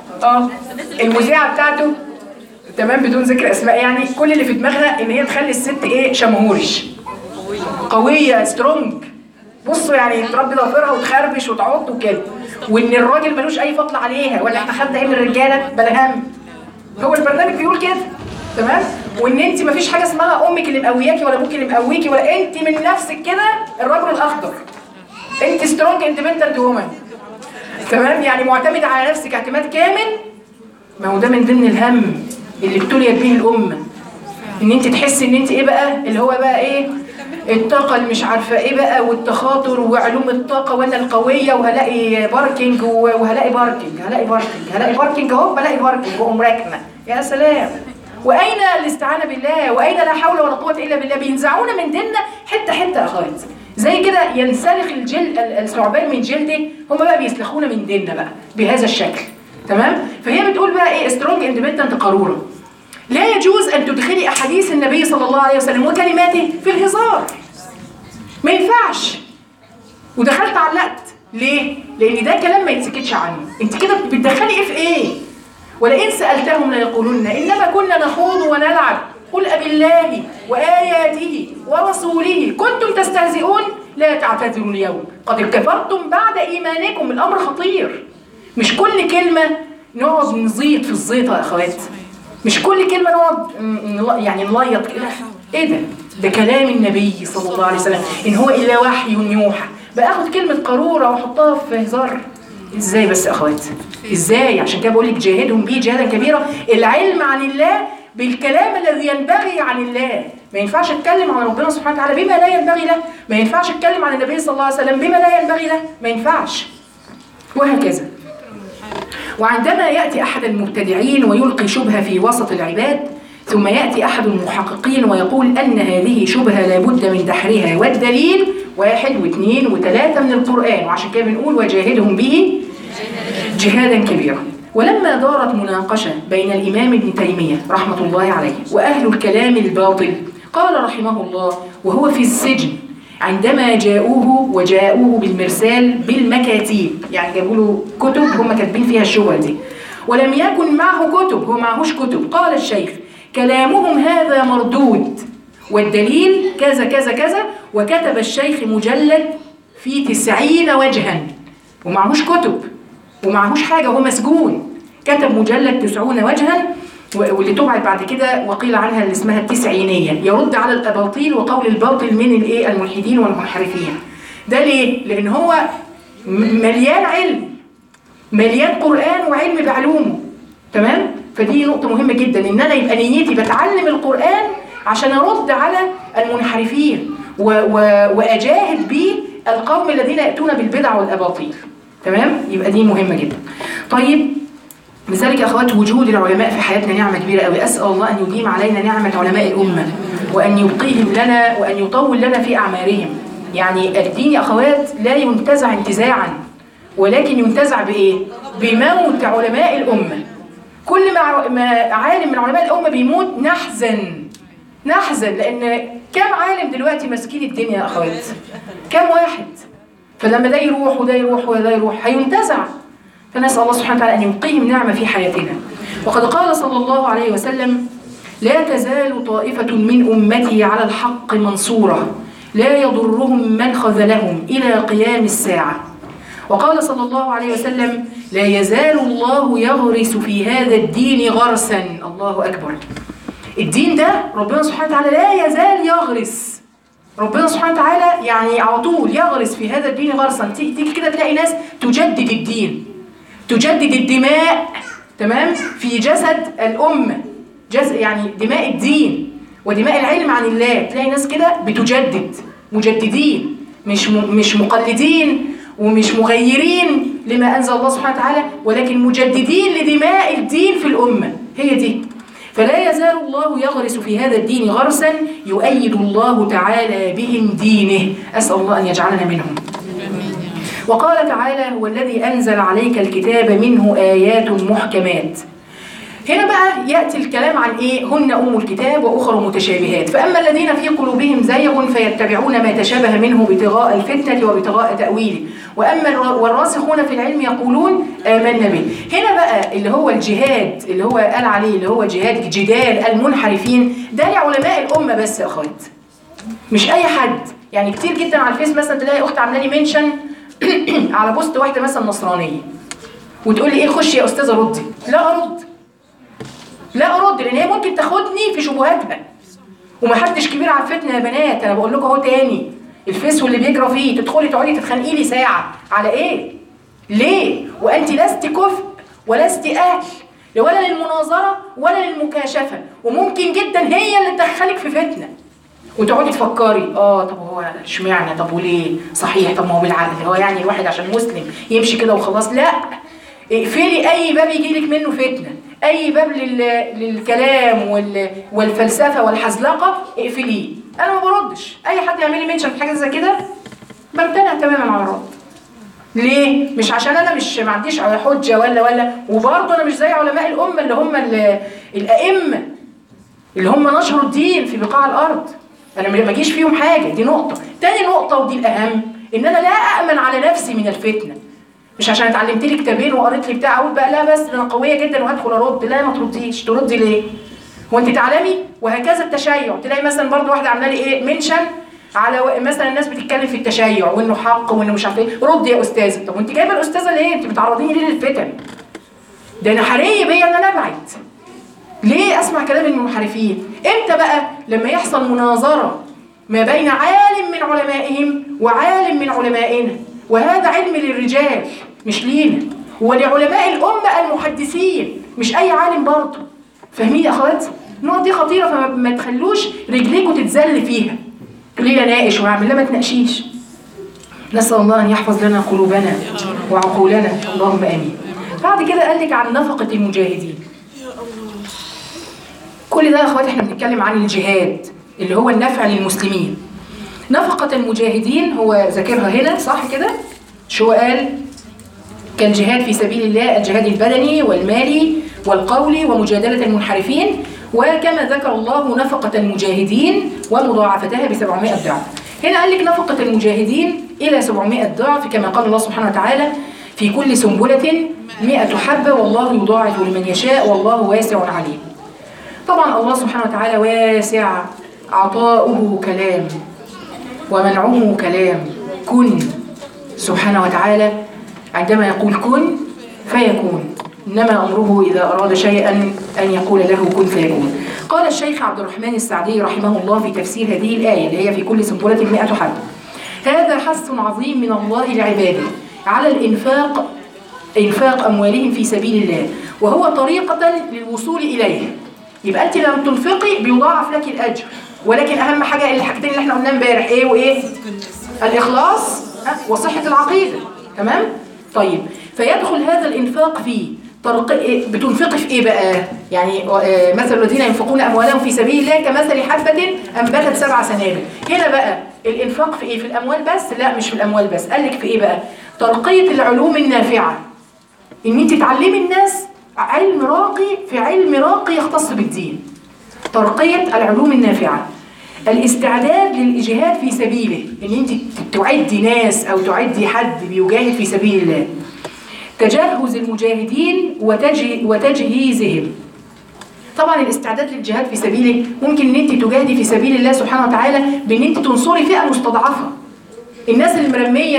المذيعه بتاعته تمام بدون ذكر اسماء، يعني كل اللي في دماغها ان هي تخلي الست ايه؟ شمهورش، قويه، سترونج. بصوا يعني تربي ضفيرها وتخربش وتعض وكده، وان الراجل ملوش اي فضل عليها، ولا احنا خدنا ايه من الرجاله بلا هم. هو البرنامج بيقول كده تمام، وان انت مفيش حاجه اسمها امك اللي مقوياكي ولا ابوك اللي مقويكي، ولا انت من نفسك كده الرجل الاخضر. انت سترونج اندبندنت وومن تمام، يعني معتمده على نفسك اعتماد كامل. ما هو ده من ضمن الهم اللي ابتليت به الامه، ان انت تحسي ان انت ايه بقى اللي هو بقى ايه؟ الطاقه اللي مش عارفه ايه بقى، والتخاطر وعلوم الطاقه، وانا القويه وهلاقي باركينج وهلاقي باركينج، هلاقي باركينج اهو، بلاقي باركينج واقوم راكنه. يا سلام، واين الاستعانه بالله؟ واين لا حول ولا قوه الا بالله؟ بينزعونا من ديننا حته حته يا اخوات، زي كده ينسلخ الجلد الثعبان من جلده، هم بقى بيسلخونا من ديننا بقى بهذا الشكل تمام. فهي بتقول بقى ايه؟ سترونج اندبندنت قاروره. لا يجوز ان تدخلي احاديث النبي صلى الله عليه وسلم وكلماته في الهزار، ما ينفعش. ودخلت علقت ليه؟ لان ده كلام ما يتسكتش عنه. انت كده بتدخلي ايه في ايه؟ ولئن سالتهم ليقولن انما كنا نخوض ونلعب قل أبالله وآياته ورسوله كنتم تستهزئون لا تعتذروا اليوم قد كفرتم بعد إيمانكم. الأمر خطير، مش كل كلمة نقعد نزيط في الزيطة يا أخوات، مش كل كلمة نقعد يعني نليط كده. إيه ده كلام النبي صلى الله عليه وسلم، إن هو إلا وحي يوحى. بأخذ كلمة قارورة وأحطها في هزار؟ إزاي بس يا أخوات؟ إزاي؟ عشان كده بقول لك جاهدهم به جهادا كبيرا. العلم عن الله بالكلام الذي ينبغي عن الله. ما ينفعش اتكلم عن ربنا سبحانه وتعالى بما لا ينبغي له، ما ينفعش اتكلم عن النبي صلى الله عليه وسلم بما لا ينبغي له، ما ينفعش، وهكذا. وعندما يأتي أحد المبتدعين ويلقي شبهة في وسط العباد، ثم يأتي أحد المحققين ويقول أن هذه شبهة لابد من دحرها، والدليل 1 و2 و3 من القرآن، وعشان كده بنقول وجاهدهم به جهادا كبيرا. ولما دارت مناقشة بين الإمام ابن تيمية رحمة الله عليه وأهل الكلام الباطل، قال رحمه الله وهو في السجن عندما جاءوه بالمرسال بالمكاتيب، يعني جابوا له كتب هم كاتبين فيها الشبهة دي، ولم يكن معه كتب، هو معهوش كتب. قال الشيخ كلامهم هذا مردود والدليل كذا كذا كذا، وكتب الشيخ مجلد في 90 وجها ومعهوش كتب ومعهوش حاجة، هو مسجون، كتب مجلد 90 وجها، واللي طبعت بعد كده وقيل عنها اللي اسمها التسعينية، يرد على الأباطيل وقول الباطل من الملحدين والمنحرفين. ده ليه؟ لأن هو مليان علم، مليان قرآن وعلم بعلومه تمام؟ فدي نقطة مهمة جدا، إن أنا يبقى نيتي بتعلم القرآن عشان أرد على المنحرفين، وأجاهد به القوم الذين يأتون بالبدع والأباطيل. تمام؟ يبقى دي مهمة جدا. طيب، لذلك يا أخوات وجود العلماء في حياتنا نعمة كبيرة قوي. أسأل الله أن يديم علينا نعمة علماء الأمة، وأن يبقيهم لنا، وأن يطول لنا في أعمارهم. يعني الدين يا أخوات لا ينتزع انتزاعا، ولكن ينتزع بإيه؟ بموت علماء الأمة. كل ما عالم من علماء الأمة بيموت نحزن، لأن كم عالم دلوقتي ماسكين الدنيا يا أخوات؟ كم واحد؟ فلما ده يروح وده يروح وده يروح هينتزع. فنسأل الله سبحانه وتعالى أن يبقيهم نعمة في حياتنا. وقد قال صلى الله عليه وسلم: لا تزال طائفة من أمتي على الحق منصورة لا يضرهم من خذلهم إلى قيام الساعة. وقال صلى الله عليه وسلم: لا يزال الله يغرس في هذا الدين غرسا. الله أكبر. الدين ده ربنا سبحانه وتعالى لا يزال يغرس. ربنا سبحانه وتعالى يعني على طول يغرس في هذا الدين غرسا. تيجي كده تلاقي ناس تجدد الدين، تجدد الدماء، تمام، في جسد الأمة، يعني دماء الدين ودماء العلم عن الله. تلاقي ناس كده بتجدد، مجددين، مش مقلدين ومش مغيرين لما أنزل الله سبحانه وتعالى، ولكن مجددين لدماء الدين في الأمة. هي دي. فلا يزال الله يغرس في هذا الدين غرسا يؤيد الله تعالى بهم دينه. أسأل الله أن يجعلنا منهم. وقال تعالى: هو الذي أنزل عليك الكتاب منه آيات محكمات. هنا بقى يأتي الكلام عن إيه؟ هن أم الكتاب وأخر متشابهات. فأما الذين في قلوبهم زيغ فيتبعون ما تشابه منه ابتغاء الفتنة وابتغاء تأويله، وأما والراسخون في العلم يقولون آمنا به. هنا بقى اللي هو الجهاد اللي هو قال عليه اللي هو جهاد جدال المنحرفين، ده لعلماء الأمة بس يا أخوات، مش أي حد. يعني كتير جدا على الفيس مثلا تلاقي أخت عاملة لي منشن على بوست واحدة مثلا نصرانية، وتقول لي إيه خشي يا أستاذة ردي. لا أرد، لأن هي ممكن تاخدني في شبهاتها، ومحدش كبير على الفتنة يا بنات. أنا بقول لكم أهو تاني، الفيس واللي بيجرى فيه تدخلي تقعدي تتخانقي لي ساعة على إيه؟ ليه؟ وأنت لست كفء ولست أهل ولا للمناظرة ولا للمكاشفة، وممكن جدا هي اللي تدخلك في فتنة وتقعدي تفكري طب هو اشمعنى، طب وليه، صحيح، طب ما هو بالعقل، هو يعني الواحد عشان مسلم يمشي كده وخلاص؟ لا، اقفلي أي باب يجيلك منه فتنة، أي باب للكلام والفلسفة والحزلقة اقفليه. أنا ما بردش، أي حد يعمل لي منشن في حاجة زي كده بمتنع تماما على الرد. ليه؟ مش عشان أنا ما عنديش حجة ولا وبرضه أنا مش زي علماء الأمة اللي هم الأئمة اللي هم نشروا الدين في بقاع الأرض. أنا ما اجيش فيهم حاجة. دي نقطة. تاني نقطة ودي الأهم، إن أنا لا أأمن على نفسي من الفتنة. مش عشان اتعلمت لي كتابين وقريت لي بتاع اقول بقى لا بس ده انا قويه جدا وهدخل ارد. لا، ما ترديش. تردي ليه؟ هو انت تعلمي؟ وهكذا التشيع. تلاقي مثلا برضو واحده عامله لي ايه منشن على مثلا الناس بتتكلم في التشيع وانه حق وانه مش عارف ايه. ردي يا استاذه. طب وانت جايبه الاستاذه ليه؟ انت بتعرضيني ليه للفتن؟ ده انا حري بيا ان انا ابعد. ليه اسمع كلام المنحرفين؟ امتى بقى؟ لما يحصل مناظره ما بين عالم من علمائهم وعالم من علمائنا، وهذا علم للرجال مش لينا، ولعلماء الأمة المحدثين، مش أي عالم برضه. فاهمين يا أخوات؟ النقط دي خطيرة، فما تخلوش رجليكوا تتزل فيها. تقولي لي أناقش وأعمل. لا، ما تناقشيش. نسأل الله أن يحفظ لنا قلوبنا وعقولنا، اللهم آمين. بعد كده قال لك عن نفقة المجاهدين. كل ده يا أخوات احنا بنتكلم عن الجهاد اللي هو النفع للمسلمين. نفقة المجاهدين هو ذاكرها هنا صح كده؟ شو قال؟ كالجهاد في سبيل الله، الجهاد البدني والمالي والقولي ومجادلة المنحرفين، وكما ذكر الله نفقة المجاهدين ومضاعفتها ب700 ضعف. هنا قال لك نفقة المجاهدين إلى 700 ضعف، كما قال الله سبحانه وتعالى: في كل سنبلة 100 حبة والله يضاعف لمن يشاء والله واسع عليم. طبعا الله سبحانه وتعالى واسع، عطاؤه كلام ومنعه كلام. كن سبحانه وتعالى عندما يقول كن فيكون، إنما أمره إذا أراد شيئا أن يقول له كن فيكون. قال الشيخ عبد الرحمن السعدي رحمه الله في تفسير هذه الآية اللي هي في كل سنبلة 100 حبة: هذا حث عظيم من الله لعباده على إنفاق أموالهم في سبيل الله، وهو طريقة للوصول إليه. يبقى أنت لما تنفقي بيضاعف لك الأجر، ولكن اهم حاجه الحاجتين اللي احنا قلناها امبارح ايه وايه؟ الاخلاص وصحه العقيده. تمام؟ طيب فيدخل هذا الانفاق فيه بتنفقي في ايه بقى؟ يعني مثل الذين ينفقون اموالهم في سبيل الله كمثل حبه انبتت 7 سنابل. هنا بقى الانفاق في ايه؟ في الاموال بس؟ لا مش في الاموال بس، قال لك في ايه بقى؟ ترقيه العلوم النافعه، ان انت تعلمي الناس علم راقي، في علم راقي يختص بالدين. ترقيه العلوم النافعه، الاستعداد للجهاد في سبيله، ان انت تعدي ناس او تعدي حد بيجاهد في سبيل الله. تجهز المجاهدين وتجهيزهم. طبعا الاستعداد للجهاد في سبيله ممكن ان انت تجاهدي في سبيل الله سبحانه وتعالى بان انت تنصري فئه مستضعفه. الناس اللي مرميه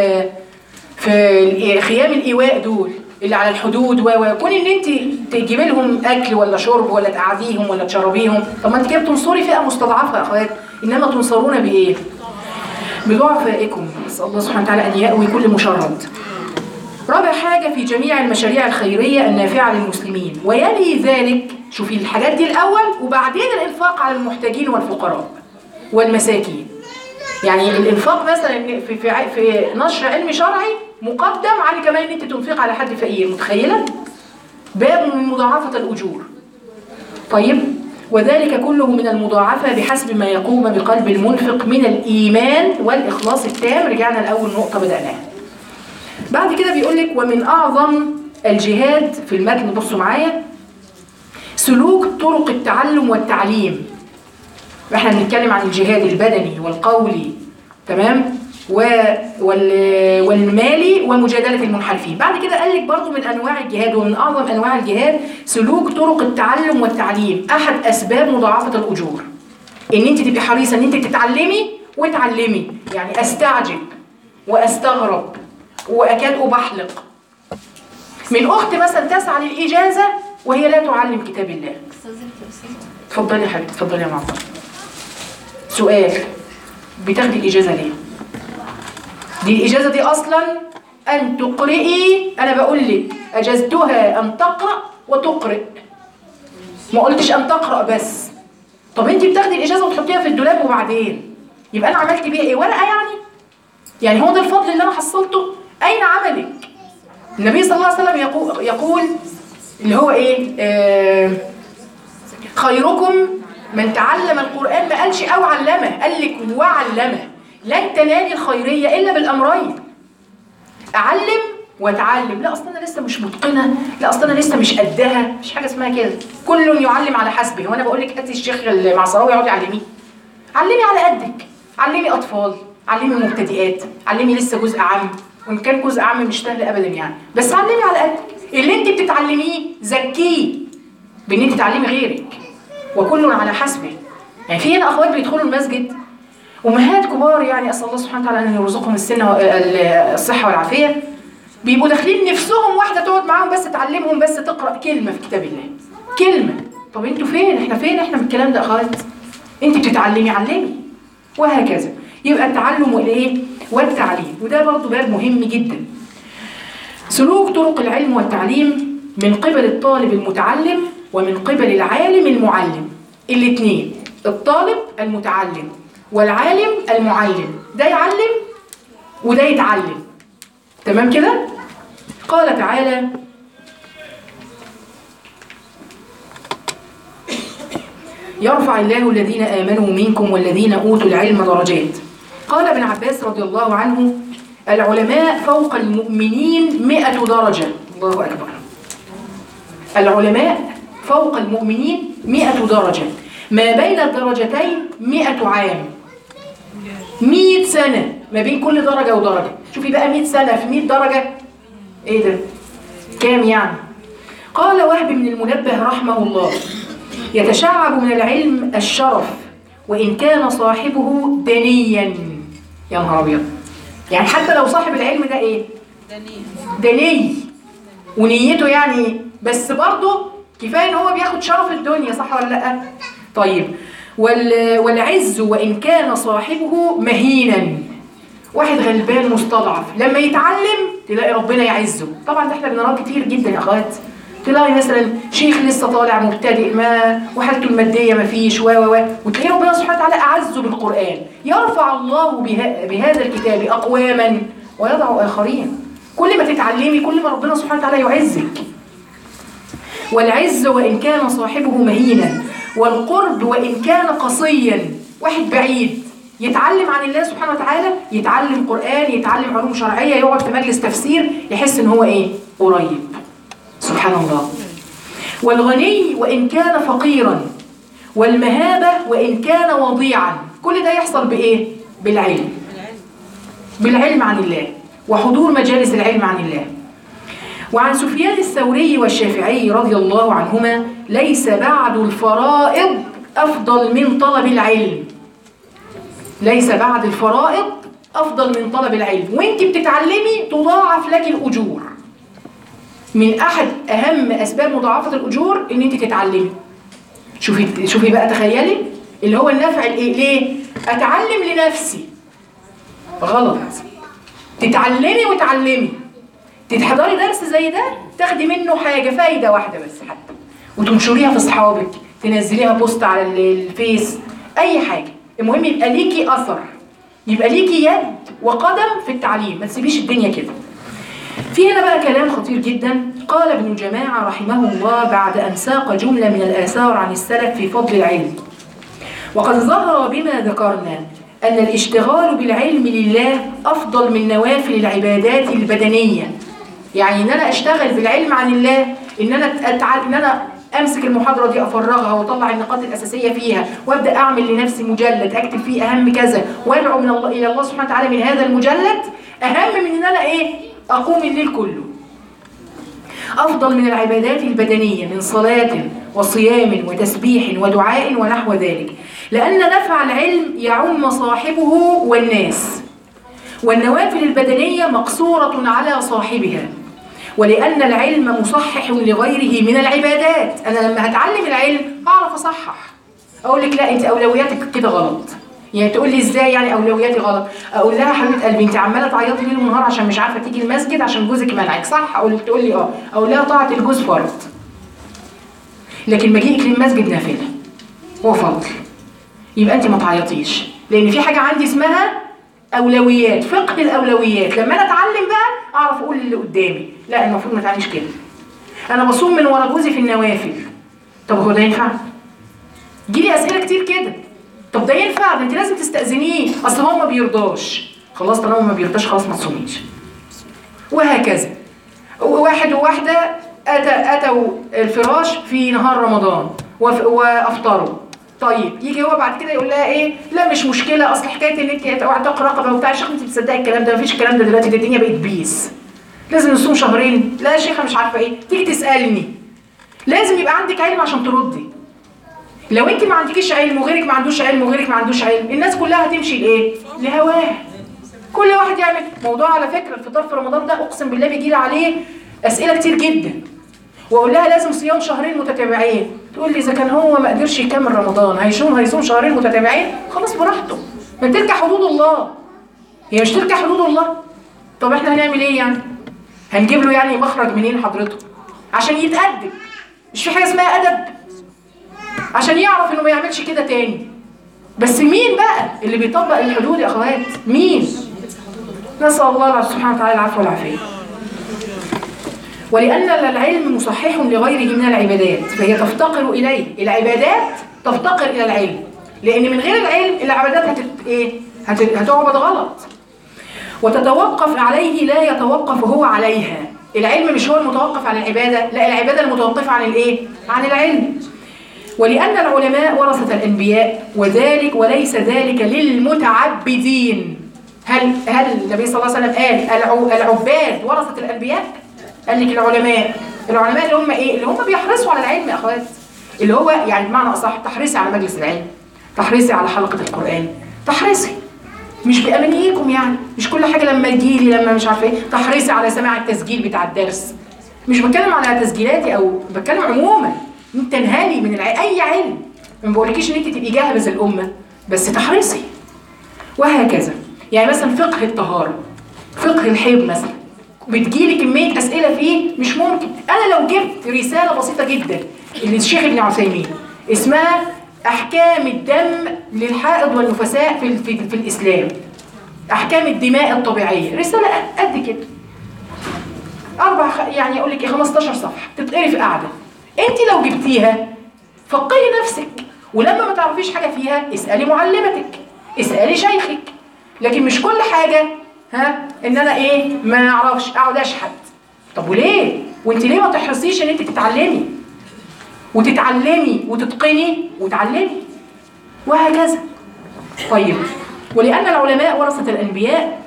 في خيام الايواء دول اللي على الحدود وكون ان انت تجيبي لهم اكل ولا شرب ولا تقعديهم ولا تشربيهم، طب ما انت كده بتنصري فئه مستضعفه يا اخوات. انما تنصرون بايه؟ بضعفائكم. نسال الله سبحانه وتعالى ان يأوي كل مشرد. رابع حاجة في جميع المشاريع الخيرية النافعة للمسلمين، ويلي ذلك شوفي الحاجات دي الأول وبعدين الإنفاق على المحتاجين والفقراء والمساكين. يعني الإنفاق مثلا في نشر علم شرعي مقدم على كمان إن أنت تنفق على حد فقير. متخيلة؟ باب من مضاعفة الأجور. طيب وذلك كله من المضاعفة بحسب ما يقوم بقلب المنفق من الإيمان والإخلاص التام. رجعنا لأول نقطة بدأناها. بعد كده بيقول لك ومن أعظم الجهاد في المتن، بصوا معايا، سلوك طرق التعلم والتعليم. احنا بنتكلم عن الجهاد البدني والقولي، تمام، والمالي ومجادلة المنحرفين. بعد كده قال لك برضو من أنواع الجهاد ومن أعظم أنواع الجهاد سلوك طرق التعلم والتعليم. أحد أسباب مضاعفة الأجور إن أنت تبقي حريصة إن أنت تتعلمي وتعلمي. يعني أستعجب وأستغرب وأكاد أبحلق من أخت مثلا تسعى للإجازة وهي لا تعلم كتاب الله. اتفضلي يا حبيبتي، اتفضلي يا معطل. سؤال، بتاخدي الإجازة ليه؟ دي الإجازة دي أصلا أن تقرئي. أنا بقول لك أجزتها أن تقرأ وتقرئ، ما قلتش أن تقرأ بس. طب أنت بتاخدي الإجازة وتحطيها في الدولاب وبعدين يبقى أنا عملت بيها إيه؟ ورقة يعني هو ده الفضل اللي أنا حصلته؟ أين عملك؟ النبي صلى الله عليه وسلم يقول اللي هو إيه؟ خيركم من تعلم القرآن. ما قالش أو علمه، قال لك وعلمه. لن تنالي الخيرية إلا بالأمرين، أعلم وأتعلم. لا أصلا أنا لسه مش متقنة، لا أصلا أنا لسه مش قدها، مش حاجة اسمها كده. كل يعلم على حسبه. وأنا بقول لك هاتي الشيخ المعصراوي يقعد يعلميه. علمي على قدك، علمي أطفال، علمي مبتدئات، علمي لسه جزء عام، وإن كان جزء عام مش سهل أبدا يعني، بس علمي على قدك. اللي أنت بتتعلميه زكيه بإن أنت تعلمي غيرك، وكل على حسبه. يعني في هنا أخوات بيدخلوا المسجد أمهات كبار، يعني أسأل الله سبحانه وتعالى أن يرزقهم الصحة والعافية، بيبقوا داخلين نفسهم واحدة تقعد معاهم بس تعلمهم، بس تقرأ كلمة في كتاب الله، كلمة. طب أنتوا فين؟ إحنا فين إحنا من الكلام ده أخوات؟ أنت بتتعلمي علمي، وهكذا. يبقى التعلم والإيه؟ والتعليم. وده برضه باب مهم جدا. سلوك طرق العلم والتعليم من قبل الطالب المتعلم ومن قبل العالم المعلم. الاثنين، الطالب المتعلم والعالم المعلم، ده يعلم وده يتعلم. تمام كده؟ قال تعالى يرفع الله الذين آمنوا منكم والذين أوتوا العلم درجات. قال ابن عباس رضي الله عنه العلماء فوق المؤمنين 100 درجة. الله أكبر. العلماء فوق المؤمنين 100 درجة، ما بين الدرجتين 100 عام. 100 سنة ما بين كل درجة ودرجة. شوفي بقى 100 سنة في 100 درجة، ايه ده؟ كام يعني؟ قال وهب بن المنبه رحمه الله يتشعب من العلم الشرف وإن كان صاحبه دنيا. يا نهار أبيض. يعني حتى لو صاحب العلم ده ايه؟ دني ونيته يعني، بس برضه كفاية ان هو بياخد شرف الدنيا، صح ولا لا؟ طيب والعز وإن كان صاحبه مهينا. واحد غلبان مستضعف لما يتعلم تلاقي ربنا يعزه. طبعا ده احنا بنراه كتير جدا يا اخوات. تلاقي مثلا شيخ لسه طالع مبتدئ ما وحالته الماديه ما فيش وتلاقي ربنا سبحانه وتعالى اعزه بالقران. يرفع الله بهذا الكتاب اقواما ويضع اخرين. كل ما تتعلمي كل ما ربنا سبحانه وتعالى يعزك. والعز وان كان صاحبه مهينا، والقرب وان كان قصيا. واحد بعيد يتعلم عن الله سبحانه وتعالى، يتعلم قرآن، يتعلم علوم شرعية، يقعد في مجلس تفسير، يحس ان هو ايه؟ قريب. سبحان الله. والغني وإن كان فقيرا، والمهابة وإن كان وضيعا. كل ده يحصل بإيه؟ بالعلم. بالعلم عن الله وحضور مجالس العلم عن الله. وعن سفيان الثوري والشافعي رضي الله عنهما: ليس بعد الفرائض أفضل من طلب العلم. ليس بعد الفرائض أفضل من طلب العلم. وانت بتتعلمي تضاعف لك الأجور. من أحد أهم أسباب مضاعفة الأجور إن انت تتعلمي. شوفي بقى، تخيلي اللي هو النفع الايه؟ ليه؟ أتعلم لنفسي. غلط. تتعلمي وتعلمي. تحضري درس زي ده تاخدي منه حاجة، فايدة واحدة بس حتى، وتنشريها في أصحابك، تنزليها بوست على الفيس، أي حاجة. المهم يبقى ليكي أثر، يبقى ليكي يد وقدم في التعليم، ما تسيبيش الدنيا كده. في هنا بقى كلام خطير جدا. قال ابن جماعة رحمه الله بعد أن ساق جملة من الآثار عن السلف في فضل العلم: وقد ظهر بما ذكرنا أن الاشتغال بالعلم لله أفضل من نوافل العبادات البدنية. يعني إن أنا أشتغل بالعلم عن الله، إن أنا أمسك المحاضرة دي أفرغها وأطلع النقاط الأساسية فيها، وأبدأ أعمل لنفسي مجلد أكتب فيه أهم كذا، وأدعو من الله إلى الله سبحانه وتعالى من هذا المجلد، أهم من إن أنا أقوم الليل كله. أفضل من العبادات البدنية من صلاة وصيام وتسبيح ودعاء ونحو ذلك، لأن نفع العلم يعم صاحبه والناس، والنوافل البدنية مقصورة على صاحبها، ولأن العلم مصحح لغيره من العبادات. أنا لما هتعلم العلم أعرف أصحح، أقول لك لا أنت أولوياتك كده غلط. يعني تقول لي إزاي يعني أولوياتي غلط؟ أقول لها حبيبة قلبي أنت عمالة تعيطي ليل ونهار عشان مش عارفة تيجي المسجد عشان جوزك منعك، صح؟ تقول لي أه. أقول لها طاعة الجوز فرض، لكن مجيئك للمسجد نافلة وفضل. يبقى أنت ما تعيطيش، لأن في حاجة عندي اسمها أولويات، فقه الأولويات. لما أنا أتعلم بقى أعرف أقول للي قدامي لا المفروض ما تعمليش كده. أنا بصوم من ورا جوزي في النوافل، طب هو ده ينفع؟ جيلي أسئلة كتير كده. طب ده ينفع؟ ده أنت لازم تستأذنيه، أصل هو ما بيرضاش. خلاص طالما ما بيرضاش خلاص ما تصوميش. وهكذا. واحد وواحدة أتوا الفراش في نهار رمضان وأفطروا. طيب يجي هو بعد كده يقول لها ايه؟ لا مش مشكله، اصل حكايه ان انت تعتق رقبه وبتاع. يا شيخ انت بتصدقي الكلام ده؟ مفيش الكلام ده دلوقتي، ده الدنيا بقت بيس. لازم نصوم شهرين. لا يا شيخه مش عارفه ايه. تيجي تسالني لازم يبقى عندك علم عشان تردي. لو انت ما عندكيش علم وغيرك ما عندوش علم وغيرك ما عندوش علم، الناس كلها هتمشي لايه؟ لهواها. كل واحد يعمل موضوع. على فكره الفطار في رمضان ده اقسم بالله بيجي لي عليه اسئله كتير جدا، واقول لها لازم صيام شهرين متتابعين. تقول لي اذا كان هو ما قدرش يكمل رمضان هيصوم شهرين متتابعين، خلاص براحته. ما ترجع حدود الله. هي مش ترجع حدود الله. طب احنا هنعمل ايه يعني؟ هنجيب له يعني مخرج منين حضرته عشان يتأدب؟ مش في حاجه اسمها ادب؟ عشان يعرف انه ما يعملش كده تاني. بس مين بقى اللي بيطبق الحدود يا اخوات؟ مين؟ نسأل الله سبحانه وتعالى العفو والعافيه. ولأن العلم مصحح لغيره من العبادات فهي تفتقر إليه. العبادات تفتقر إلى العلم، لأن من غير العلم العبادات هتعبد غلط وتتوقف عليه لا يتوقف هو عليها. العلم مش هو المتوقف على العبادة، لا العبادة المتوقفة عن عن العلم. ولأن العلماء ورثة الأنبياء وذلك وليس ذلك للمتعبدين. هل النبي صلى الله عليه وسلم قال العباد ورثة الأنبياء؟ قال لك العلماء اللي هم اللي هم بيحرصوا على العلم يا اخوات، اللي هو يعني بمعنى اصح تحرصي على مجلس العلم، تحرصي على حلقه القران، تحرصي مش بامانيكم يعني، مش كل حاجه لما تجيلي لما مش عارفه ايه، تحرصي على سماع التسجيل بتاع الدرس. مش بتكلم على تسجيلاتي او بتكلم عموما، انت تنهلي من اي علم. ما بقولكيش ان انت تبقي جاهبه الامه، بس تحرصي. وهكذا. يعني مثلا فقه الطهاره، فقه الحيض مثلا، بتجيلي كميه اسئله فيه مش ممكن. انا لو جبت رساله بسيطه جدا للشيخ ابن عثيمين اسمها احكام الدم للحائض والنفساء في الاسلام، احكام الدماء الطبيعيه، رساله قد كده يعني اقول لك 15 صفحه تتقري في قعده. انت لو جبتيها فقري نفسك، ولما ما تعرفيش حاجه فيها اسالي معلمتك، اسالي شيخك. لكن مش كل حاجه ان انا ما اعرفش اقعد اشحت. طب وليه؟ وانت ليه ما تحرصيش ان انت تتعلمي وتتقني وتعلمي وهكذا. طيب، ولان العلماء ورثه الانبياء،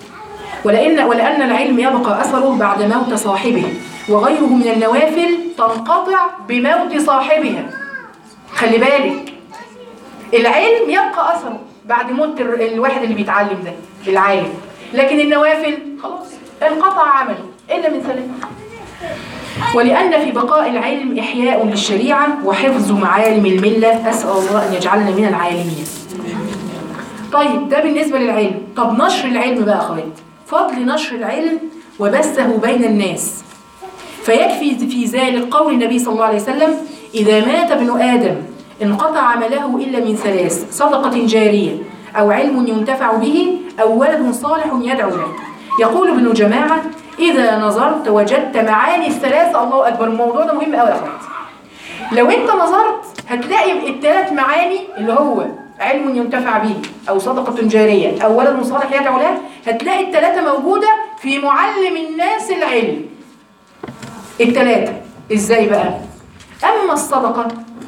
ولأن العلم يبقى أثره بعد موت صاحبه، وغيره من النوافل تنقطع بموت صاحبها. خلي بالك، العلم يبقى أثره بعد موت الواحد اللي بيتعلم ده العالم، لكن النوافل خلاص انقطع عمله إلا من ثلاثة. ولأن في بقاء العلم إحياء للشريعة وحفظ معالم الملة. أسأل الله أن يجعلنا من العالمين. طيب، ده بالنسبة للعلم. طب نشر العلم بقى أخوات، فضل نشر العلم وبثه بين الناس. فيكفي في ذلك قول النبي صلى الله عليه وسلم: إذا مات ابن آدم انقطع عمله إلا من ثلاث: صدقة جارية، أو علم ينتفع به، أو ولد صالح يدعو له. يقول ابن جماعة: إذا نظرت وجدت معاني الثلاث. الله أكبر، الموضوع ده مهم قوي يا أخوات. لو أنت نظرت هتلاقي الثلاث معاني اللي هو علم ينتفع به، أو صدقة جارية، أو ولد صالح يدعو له، هتلاقي الثلاثة موجودة في معلم الناس العلم. الثلاثة إزاي بقى؟ أما الصدقة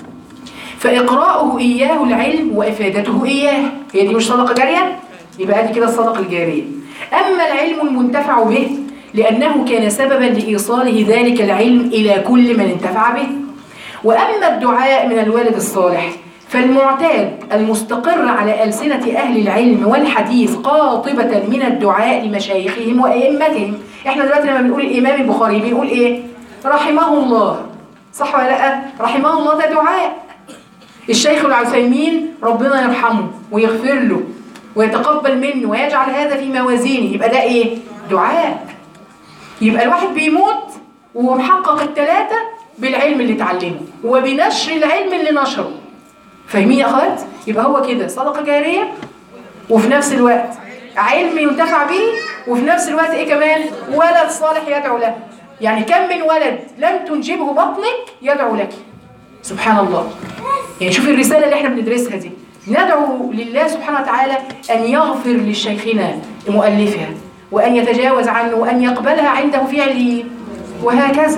فإقراؤه إياه العلم وإفادته إياه، هي دي مش صدقة جارية؟ يبقى دي كده الصدقة الجارية. أما العلم المنتفع به لأنه كان سببا لإيصاله ذلك العلم إلى كل من انتفع به. وأما الدعاء من الوالد الصالح فالمعتاد المستقر على ألسنة أهل العلم والحديث قاطبة من الدعاء لمشايخهم وأئمتهم. احنا دلوقتي لما بنقول الإمام البخاري بنقول إيه؟ رحمه الله، صح ولا لأ؟ رحمه الله ده دعاء. الشيخ العثيمين ربنا يرحمه ويغفر له ويتقبل منه ويجعل هذا في موازينه، يبقى ده إيه؟ دعاء. يبقى الواحد بيموت ومحقق الثلاثة بالعلم اللي اتعلمه وبنشر العلم اللي نشره. فاهمين يا اخوات؟ يبقى هو كده صدقه جاريه، وفي نفس الوقت علم ينتفع به، وفي نفس الوقت ايه كمان؟ ولد صالح يدعو له. يعني كم من ولد لم تنجبه بطنك يدعو لك. سبحان الله. يعني شوفي الرساله اللي احنا بندرسها دي، ندعو لله سبحانه وتعالى ان يغفر لشيخنا مؤلفها، وان يتجاوز عنه، وان يقبلها عنده في عليين، وهكذا.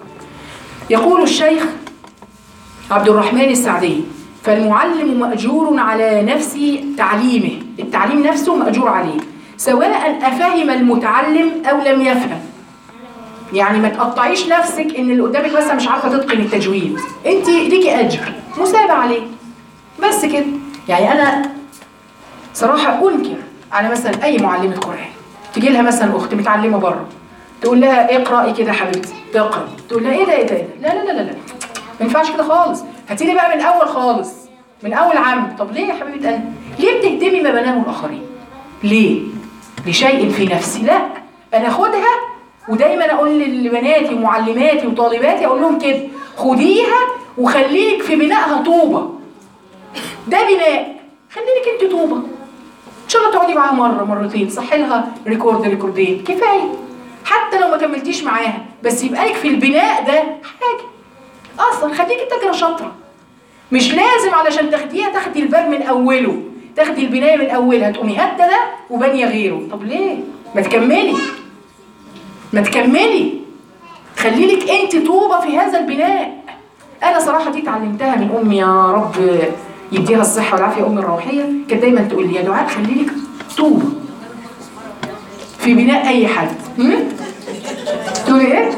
يقول الشيخ عبد الرحمن السعدي: فالمعلم مأجور على نفس تعليمه، التعليم نفسه مأجور عليه، سواء أفهم المتعلم أو لم يفهم. يعني ما تقطعيش نفسك إن اللي قدامك بس مش عارفة تتقن التجويد، أنت ليكي أجر مسابع عليه بس كده. يعني أنا صراحة أنكر على مثلا أي معلمة قرآن تجي لها مثلا أخت متعلمة بره، تقول لها اقرأي كده حبيبتي، تقرأ، تقول لها إيه ده إيه ده؟ لا لا لا لا لا، ما ينفعش كده خالص، هاتيلي بقى من اول خالص، من اول عام. طب ليه يا حبيبه قلبي؟ ليه بتهدمي ما بناه الاخرين؟ ليه؟ لشيء في نفسي؟ لا، انا خدها. ودايما اقول لبناتي ومعلماتي وطالباتي اقول لهم كده: خديها وخليك في بنائها طوبه. ده بناء، خليك انت طوبه. ان شاء الله تقعدي معاها مره مرتين، صحي لها ريكوردين كفايه، حتى لو ما كملتيش معاها، بس يبقى لك في البناء ده حاجه. اصلا خليكي تاجره شاطره، مش لازم علشان تاخديها تاخدي الباب من اوله، تاخدي البنايه من اولها تقومي هاده ده وبانيه غيره. طب ليه؟ ما تكملي، خلي لك انت طوبه في هذا البناء. انا صراحه دي اتعلمتها من امي، يا رب يديها الصحه والعافيه، امي الروحيه كانت دايما تقول لي: يا دعاء خلي لك طوبه في بناء اي حد. تقولي ايه؟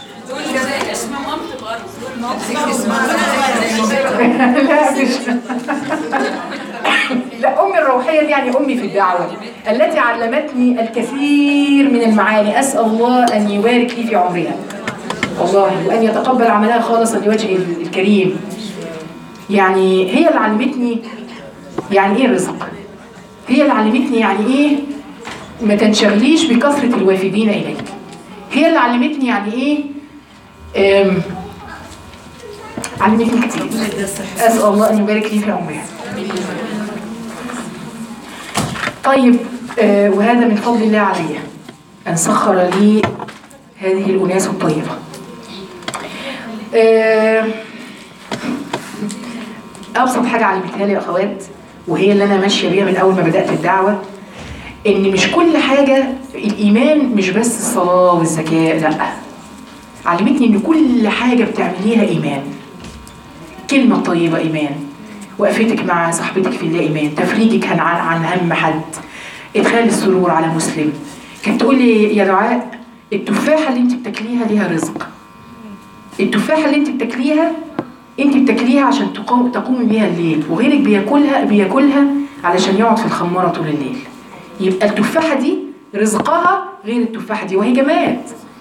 لا مش لا، أمي الروحية دي يعني أمي في الدعوة التي علمتني الكثير من المعاني. أسأل الله أن يبارك لي في عمرها والله، وأن يتقبل عملها خالصا لوجهه الكريم. يعني هي اللي علمتني يعني إيه رزق، هي اللي علمتني يعني إيه ما تنشغليش بكثرة الوافدين إليك. هي اللي علمتني يعني ايه، علمتني كتير. اسال الله ان يبارك لي في عمرها. طيب وهذا من فضل الله علي ان سخر لي هذه الاناس الطيبه. ابسط حاجه علمتها لي يا اخوات، وهي اللي انا ماشيه بيها من اول ما بدات الدعوه، ان مش كل حاجه الايمان مش بس الصلاه والزكاه، لا، علمتني ان كل حاجه بتعمليها ايمان. كلمه طيبه ايمان، وقفتك مع صاحبتك في الله ايمان، تفريجك عن هم حد، ادخال السرور على مسلم. كانت تقول لي يا دعاء التفاحه اللي انت بتاكليها ليها رزق. التفاحه اللي انت بتاكليها عشان تقومي بيها الليل، وغيرك بياكلها علشان يقعد في الخماره طول الليل. يبقى التفاحه دي رزقها غير التفاحه دي، وهي جماد.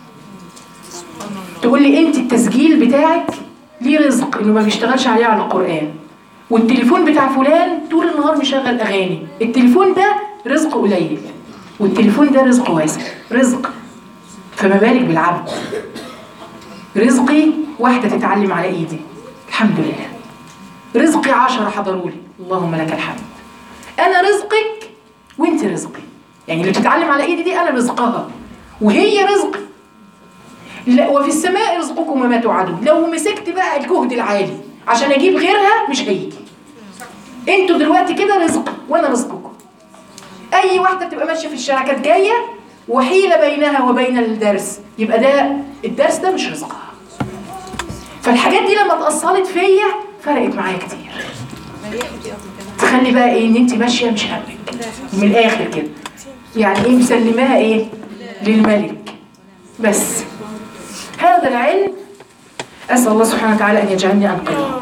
تقول لي انت التسجيل بتاعك ليه رزق، انه ما بيشتغلش عليه على القران، والتليفون بتاع فلان طول النهار مشغل اغاني. التليفون ده رزق قليل، والتليفون ده رزق واسع، رزق. فما بالك بالعبد. رزقي واحده تتعلم على ايدي، الحمد لله. رزقي 10 حضروا لي، اللهم لك الحمد. انا رزقك وانت رزقي، يعني اللي بتتعلم على ايدي دي انا رزقها وهي رزقي. لا، وفي السماء رزقكم وما توعدون. لو مسكت بقى الجهد العالي عشان اجيب غيرها مش هيجي. انتوا دلوقتي كده رزق وانا رزقكم. اي واحده بتبقى ماشيه في الشارع كانت جايه وحيله بينها وبين الدرس، يبقى ده الدرس ده مش رزقها. فالحاجات دي لما اتأصلت فيا فرقت معايا كتير. تخلي بقى ايه ان انت ماشيه مش همك، من الاخر كده يعني ايه، مسلماها ايه للملك. بس هذا العلم اسال الله سبحانه وتعالى ان يجعلني انقذه.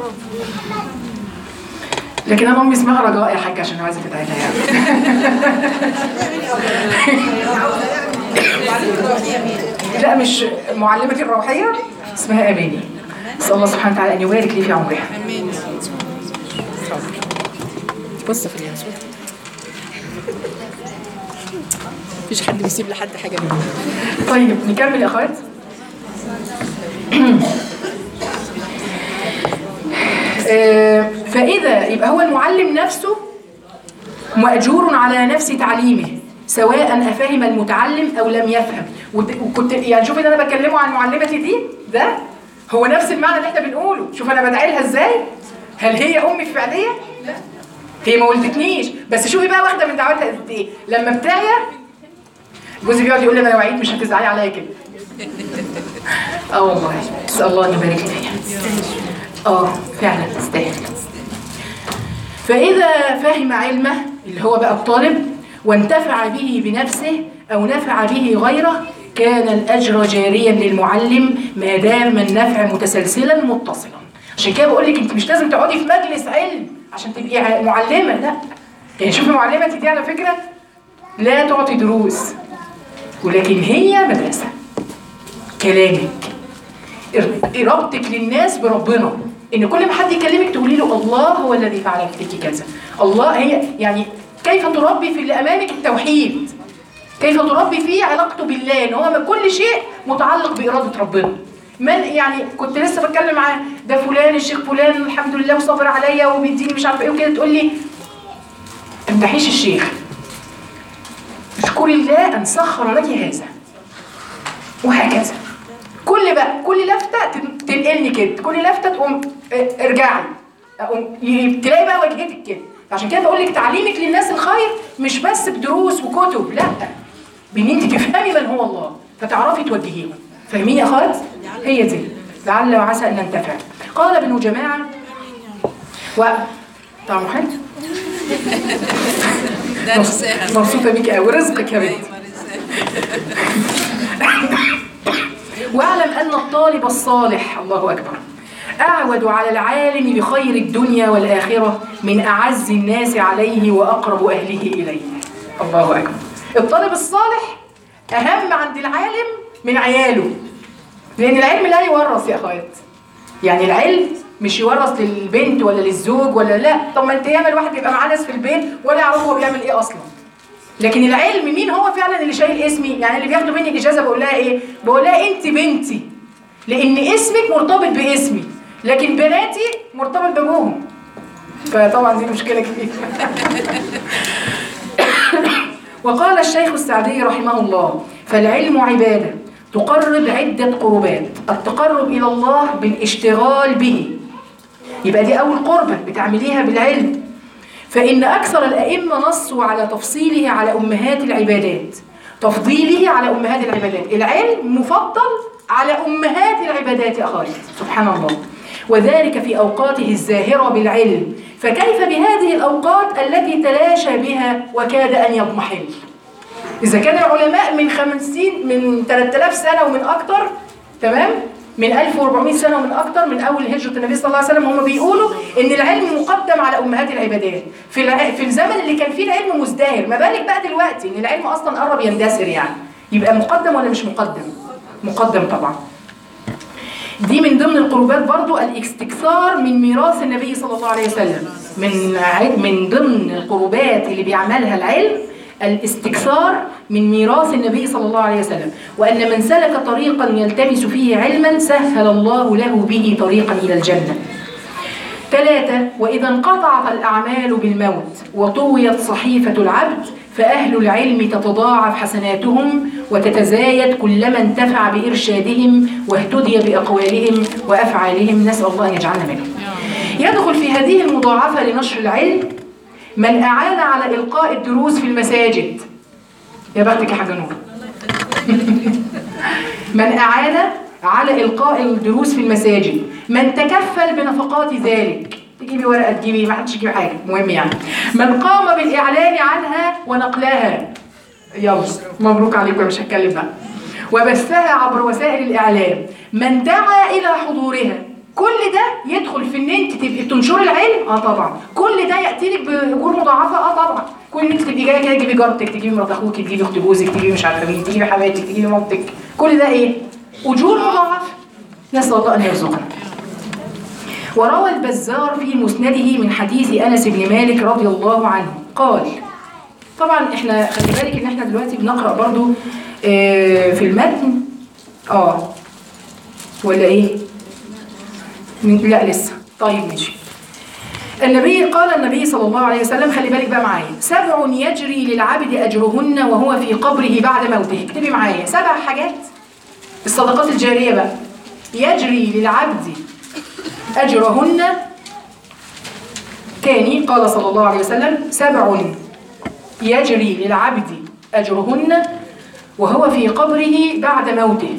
لكن انا امي اسمها رجاء يا حاجه عشان عايزه تتعبها يعني. لا مش معلمتي الروحيه، اسمها اماني. اسال الله سبحانه وتعالى ان يبارك لي في عمرها. بص في اليانسون مفيش حد بيسيب لحد حاجه منه. طيب نكمل يا اخوات. فإذا يبقى هو المعلم نفسه مأجور على نفس تعليمه، سواء أفهم المتعلم أو لم يفهم. وكنت يعني شوف ان انا بكلمه عن معلمتي دي، ده هو نفس المعنى اللي احنا بنقوله. شوف انا بدعي لها ازاي. هل هي امي الفعليه؟ لا، هي ما ولدتنيش، بس شوفي بقى واخده من دعوتها قد ايه. لما بتعيا جوزي بيقعد يقول لي انا وعيت مش هتزعلي عليا كده. والله اسال الله ان يبارك لي فيها. فعلا تستاهل. فاذا فهم علمه اللي هو بقى الطالب وانتفع به بنفسه او نفع به غيره، كان الاجر جاريا للمعلم ما دام النفع متسلسلا متصلا. عشان كده بقول لك انت مش لازم تقعدي في مجلس علم عشان تبقي معلمه، لا. يعني شوفي معلمتي دي على فكره لا تعطي دروس، ولكن هي مدرسه. كلامك، ربطك للناس بربنا، ان كل ما حد يكلمك تقولي له الله هو الذي فعل فيك كذا. الله هي يعني كيف تربي في اللي امامك التوحيد، كيف تربي فيه علاقته بالله، ان هو كل شيء متعلق باراده ربنا. من يعني كنت لسه بتكلم معاه ده فلان الشيخ فلان الحمد لله وصبر عليا وبيديني مش عارفه ايه وكده، تقول لي ما تمدحيش الشيخ، اشكري الله ان سخر لك هذا. وهكذا كل لفته تنقلني كده، كل لفته تقوم ارجعي، تلاقي بقى وجهتك كده. عشان كده بقول لك تعليمك للناس الخير مش بس بدروس وكتب، لا، بان انت تفهمي من هو الله فتعرفي توجهيهم. فاهمين يا اخوات؟ هي دي لعل وعسى ان ننتفع. قال ابن جماعه طعمه حلو. مبسوطه بيكي قوي، رزقك يا بنتي. واعلم ان الطالب الصالح، الله اكبر، اعود على العالم بخير الدنيا والاخره من اعز الناس عليه واقرب اهله اليه. الله اكبر. الطالب الصالح اهم عند العالم من عياله، لان العلم لا يورث يا اخوات. يعني العلم مش يورث للبنت ولا للزوج ولا لا. طب ما انت ياما الواحد بيبقى معاه ناس في البيت ولا يعرفوا هو بيعمل ايه اصلا. لكن العلم مين هو فعلا اللي شايل اسمي؟ يعني اللي بياخدوا مني الاجازه بقول لها ايه؟ بقول لها انت بنتي، لان اسمك مرتبط باسمي، لكن بناتي مرتبط بابوهم. فطبعا دي مشكله كبيره. وقال الشيخ السعدي رحمه الله: فالعلم عباده تقرب عده قربات، التقرب الى الله بالاشتغال به، يبقى دي اول قربه بتعمليها بالعلم. فإن أكثر الأئمة نصوا على تفصيله على أمهات العبادات، تفضيله على أمهات العبادات، العلم مفضل على أمهات العبادات يا أخواتي، سبحان الله، وذلك في أوقاته الزاهرة بالعلم، فكيف بهذه الأوقات التي تلاشى بها وكاد أن يضمحل؟ إذا كان العلماء من 3000 سنة ومن أكثر، تمام؟ من 1400 سنة ومن أكثر، من أول هجرة النبي صلى الله عليه وسلم، هم بيقولوا إن العلم مقدم على أمهات العبادات في الزمن اللي كان فيه العلم مزدهر، ما بالك بقى دلوقتي إن العلم أصلا قرب يندثر، يعني يبقى مقدم ولا مش مقدم؟ مقدم طبعا. دي من ضمن القربات برضو الاستكثار من ميراث النبي صلى الله عليه وسلم، من ضمن القربات اللي بيعملها العلم الاستكثار من ميراث النبي صلى الله عليه وسلم، وأن من سلك طريقا يلتمس فيه علما سهل الله له به طريقا إلى الجنة. 3. وإذا انقطعت الأعمال بالموت وطويت صحيفة العبد فأهل العلم تتضاعف حسناتهم وتتزايد كلما انتفع بإرشادهم واهتدي بأقوالهم وأفعالهم، نسأل الله أن يجعلنا منهم. يدخل في هذه المضاعفة لنشر العلم من أعان على إلقاء الدروس في المساجد. يا بختك يا حاجة نور. من أعان على إلقاء الدروس في المساجد، من تكفل بنفقات ذلك، تجيبي ورقة تجيبي، ما حدش يجيب حاجة، مهم يعني. من قام بالإعلان عنها ونقلها، يلا مبروك عليكم، مش هتكلم بقى. وبثها عبر وسائل الإعلام، من دعا إلى حضورها، كل ده يدخل في ان انت تبقي تنشري العلم. طبعا كل ده ياتي لك باجور مضاعفه. طبعا كل ان انت تبقي جايه كده، تجيبي جارتك، تجيبي مرات اخوك، تجيبي اخت جوزك، تجيبي مش عارفه مين، تجيبي حماتك، تجيبي مامتك، كل ده ايه؟ اجور مضاعفه، نسال الله ان يرزقنا. وروى البزار في مسنده من حديث انس بن مالك رضي الله عنه قال، طبعا احنا خلي بالك ان احنا دلوقتي بنقرا برضو في المتن ولا ايه؟ لا لسه. طيب ماشي. قال النبي صلى الله عليه وسلم، خلي بالك بقى معايا: 7 يجري للعبد أجرهن وهو في قبره بعد موته. اكتبي معايا 7 حاجات، الصدقات الجارية بقى، يجري للعبد أجرهن. تاني، قال صلى الله عليه وسلم: 7 يجري للعبد أجرهن وهو في قبره بعد موته.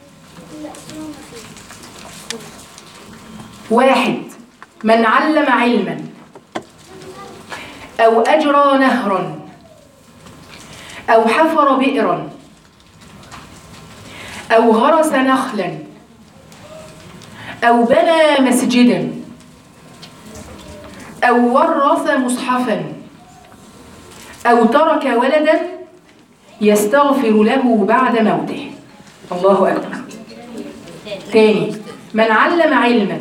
1. من علم علما أو أجرى نهرا أو حفر بئرا أو غرس نخلا أو بنى مسجدا أو ورث مصحفا أو ترك ولدا يستغفر له بعد موته. الله أكبر. تاني، من علم علما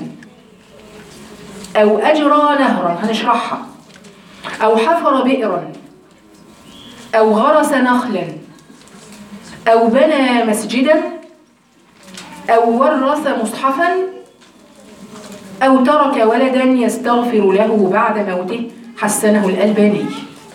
أو أجرى نهرا، هنشرحها، أو حفر بئرا أو غرس نخلا أو بنى مسجدا أو ورث مصحفا أو ترك ولدا يستغفر له بعد موته، حسنه الألباني.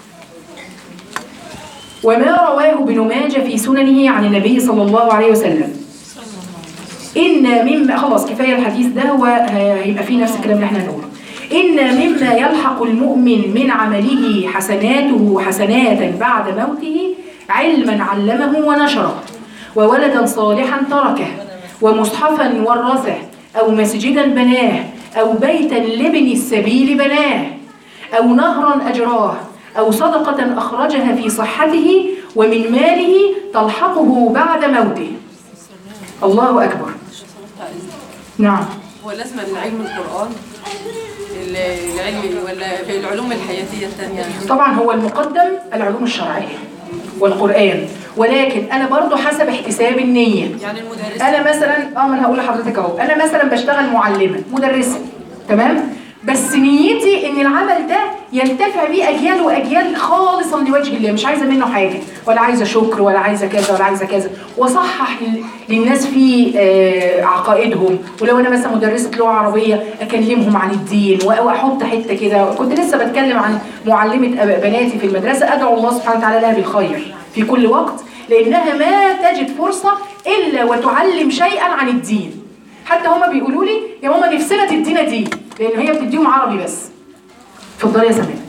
وما رواه ابن ماجه في سننه عن النبي صلى الله عليه وسلم: إن مما، خلاص كفاية الحديث ده، وهيبقى فيه نفس الكلام اللي احنا هنقوله. إن مما يلحق المؤمن من عمله حسناته حسنات بعد موته علما علمه ونشره، وولدا صالحا تركه، ومصحفا ورثه، أو مسجدا بناه، أو بيتا لابن السبيل بناه، أو نهرا أجراه، أو صدقة أخرجها في صحته ومن ماله تلحقه بعد موته. الله أكبر. نعم. هو لازم العلم القرآن العلم ولا في العلوم الحياتية الثانية؟ طبعا هو المقدم العلوم الشرعية والقرآن، ولكن أنا برضو حسب احتساب النية. يعني المدرسة، أنا مثلا ما أنا هقول لحضرتك أهو، أنا مثلا بشتغل معلمة مدرسة، تمام؟ بس نيتي ان العمل ده ينتفع بيه اجيال واجيال خالصا لوجه الله، مش عايزه منه حاجه، ولا عايزه شكر، ولا عايزه كذا، ولا عايزه كذا، واصحح للناس في عقائدهم. ولو انا مثلا مدرسه لغه عربيه اكلمهم عن الدين، واحط حته كده. كنت لسه بتكلم عن معلمه بناتي في المدرسه، ادعو الله سبحانه وتعالى لها بالخير في كل وقت، لانها ما تجد فرصه الا وتعلم شيئا عن الدين. حتى هما بيقولوا لي يا ماما نفسنا تدينا دين، لان هي بتديهم عربي بس. اتفضلي يا سماء.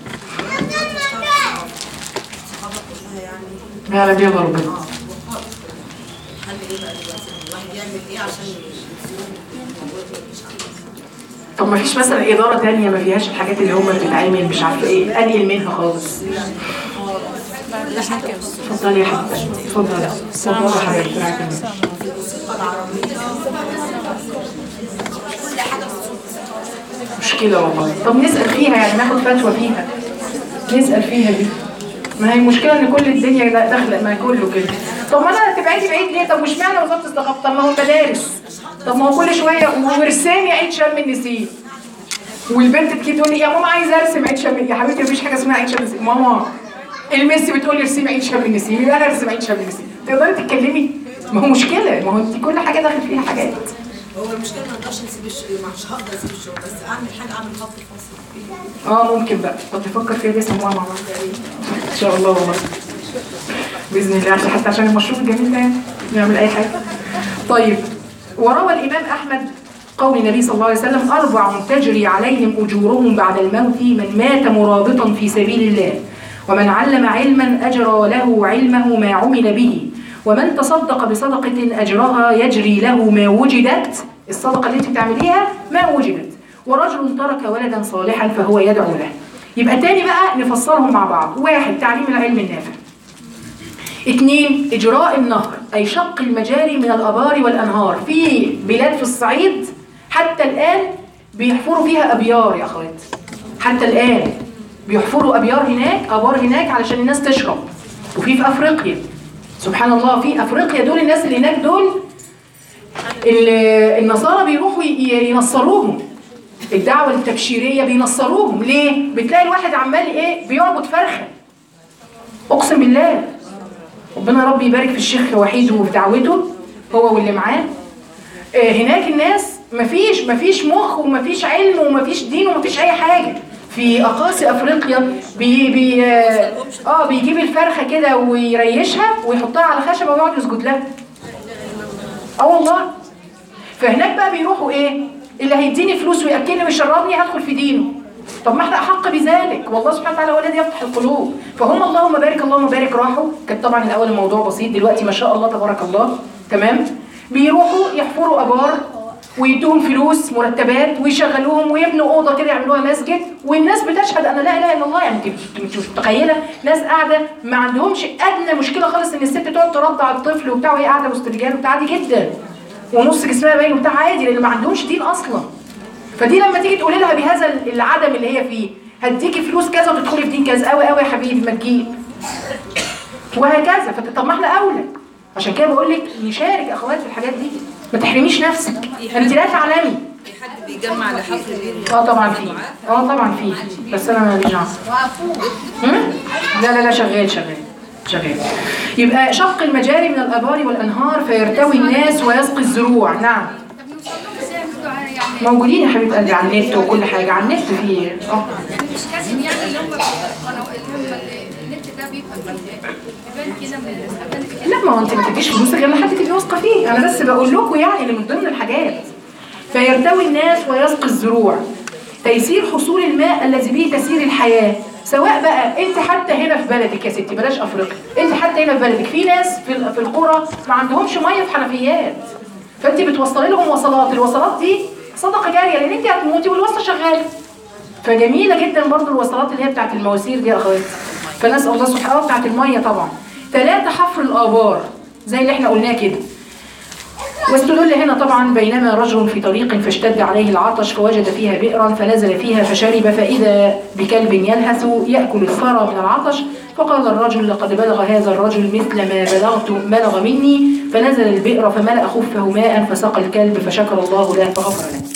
يا رب يلا ربنا. طب ما فيش مثلا اداره ثانيه ما فيهاش الحاجات اللي هما بتتعمل مش عارفه ايه، انقل منها خالص. اتفضلي يا حبيبتي، اتفضلي اتفضلي يا حبيبتي. مشكلة والله. طب نسأل فيها، يعني ناخد فتوى فيها، نسأل فيها دي. ما هي المشكلة ان كل الدنيا داخلة، ما كله كده. طب ما انا تبعدي بعيد ليه؟ طب وش معنى وزارة الثقافة؟ طب ما هو مدارس. طب ما هو كل شوية ورسام عيد شم النسيم. والبنت تيجي تقول لي يا ماما عايزة ارسم عيد شم. يا حبيبتي مفيش حاجة اسمها عيد شم النسيم. ماما الميسي بتقول لي ارسمي عيد شم النسيم، يبقى انا ارسم عيد شم النسيم. تقدري تتكلمي؟ ما هو مشكلة، ما هو انت كل حاجة داخل فيها حاجات. هو المشكله ما اقدرش نسيب الشغل، مش هقدر اسيب الشغل، بس اعمل حاجه، اعمل خط فاصل. ممكن بقى. طب نفكر فيها دي اسمها مع بعض ان شاء الله والله باذن الله، حتى عشان المشروع الجميل ده نعمل اي حاجه. طيب، وروى الامام احمد قول النبي صلى الله عليه وسلم: 4 تجري عليهم اجورهم بعد الموت: من مات مرابطا في سبيل الله، ومن علم علما اجرى له علمه ما عمل به، ومن تصدق بصدقة أجرها يجري له ما وجدت، الصدقة اللي انت بتعمليها ما وجدت، ورجل ترك ولدا صالحا فهو يدعو له. يبقى تاني بقى نفسرهم مع بعض. 1 تعليم العلم النافع. 2 إجراء النهر، أي شق المجاري من الأبار والأنهار. في بلاد في الصعيد حتى الآن بيحفروا فيها أبيار يا أخوات، حتى الآن بيحفروا أبيار هناك، أبار هناك علشان الناس تشرب. وفي أفريقيا سبحان الله، في افريقيا دول الناس اللي هناك دول النصارى بيروحوا ينصروهم، الدعوه التبشيريه بينصروهم. ليه؟ بتلاقي الواحد عمال ايه؟ بيعبد فرخه. اقسم بالله ربنا ربي يبارك في الشيخ وحيد وفي دعوته هو واللي معاه. هناك الناس مفيش مخ ومفيش علم ومفيش دين ومفيش اي حاجه. في اقاصي افريقيا بيجيب الفرخه كده ويريشها ويحطها على خشبه ويقعد يسجد لها. والله. فهناك بقى بيروحوا ايه؟ اللي هيديني فلوس وياكلني ويشربني هدخل في دينه. طب ما احنا احق بذلك، والله سبحانه وتعالى هو الذي يفتح القلوب. فهم اللهم بارك اللهم بارك راحوا. كانت طبعا الاول الموضوع بسيط، دلوقتي ما شاء الله تبارك الله تمام. بيروحوا يحفروا ابار ويدوهم فلوس مرتبات ويشغلوهم ويبنوا اوضه كده يعملوها مسجد، والناس بتشهد ان لا اله الا الله. يعني انت مش متخيله ناس قاعده ما عندهمش ادنى مشكله خالص ان الست تقعد ترضع الطفل وبتاع وهي قاعده وسط رجال وبتاع، عادي جدا، ونص جسمها باين وبتاع عادي، لان ما عندهمش دين اصلا. فدي لما تيجي تقولي لها بهذا العدم اللي هي فيه هديكي فلوس كذا وتدخلي في دين كذا، قوي قوي يا حبيبي ما تجيب، وهكذا. طب ما احنا اولى. عشان كده بقول لك نشارك اخوات في الحاجات دي، ما تحرميش نفسك، انت لا تعلمي. في حد بيجمع لحفر الليل؟ طبعا في، طبعا في، بس انا ماليش دعوه. لا شغال. يبقى شق المجاري من الابار والانهار فيرتوي الناس ويسقي الزروع. نعم موجودين يا حبيبه قلبي على النت وكل حاجه على النت. في مش لازم يعني اللي هم النت ده بيبقى بيبان كده من لا، ما هو انت ما تديش فلوسك غير لحد تبقي واثقه فيه. انا بس بقول لكم يعني اللي من ضمن الحاجات. فيرتوي الناس ويسقي الزروع، تيسير حصول الماء الذي به تسير الحياه. سواء بقى انت حتى هنا في بلدك يا ستي، بلاش افريقيا، انت حتى هنا في بلدك في ناس في القرى ما عندهمش ميه في حنفيات، فانت بتوصلي لهم وصلات. الوصلات دي صدقه جاريه، لان انت هتموتي والوصله شغاله. فجميله جدا برضو الوصلات اللي هي بتاعت المواسير دي يا اخواتي. فنسال الله سبحانه وتعالى بتاعت الميه طبعا. 3 حفر الابار زي اللي احنا قلناه كده. واستدل هنا طبعا بينما رجل في طريق فاشتد عليه العطش فوجد فيها بئرا فنزل فيها فشرب، فإذا بكلب يلهث يأكل الثرى من العطش، فقال الرجل: لقد بلغ هذا الرجل مثل ما بلغ مني، فنزل البئر فملأ خفه ماء فسقى الكلب فشكر الله له فغفر له.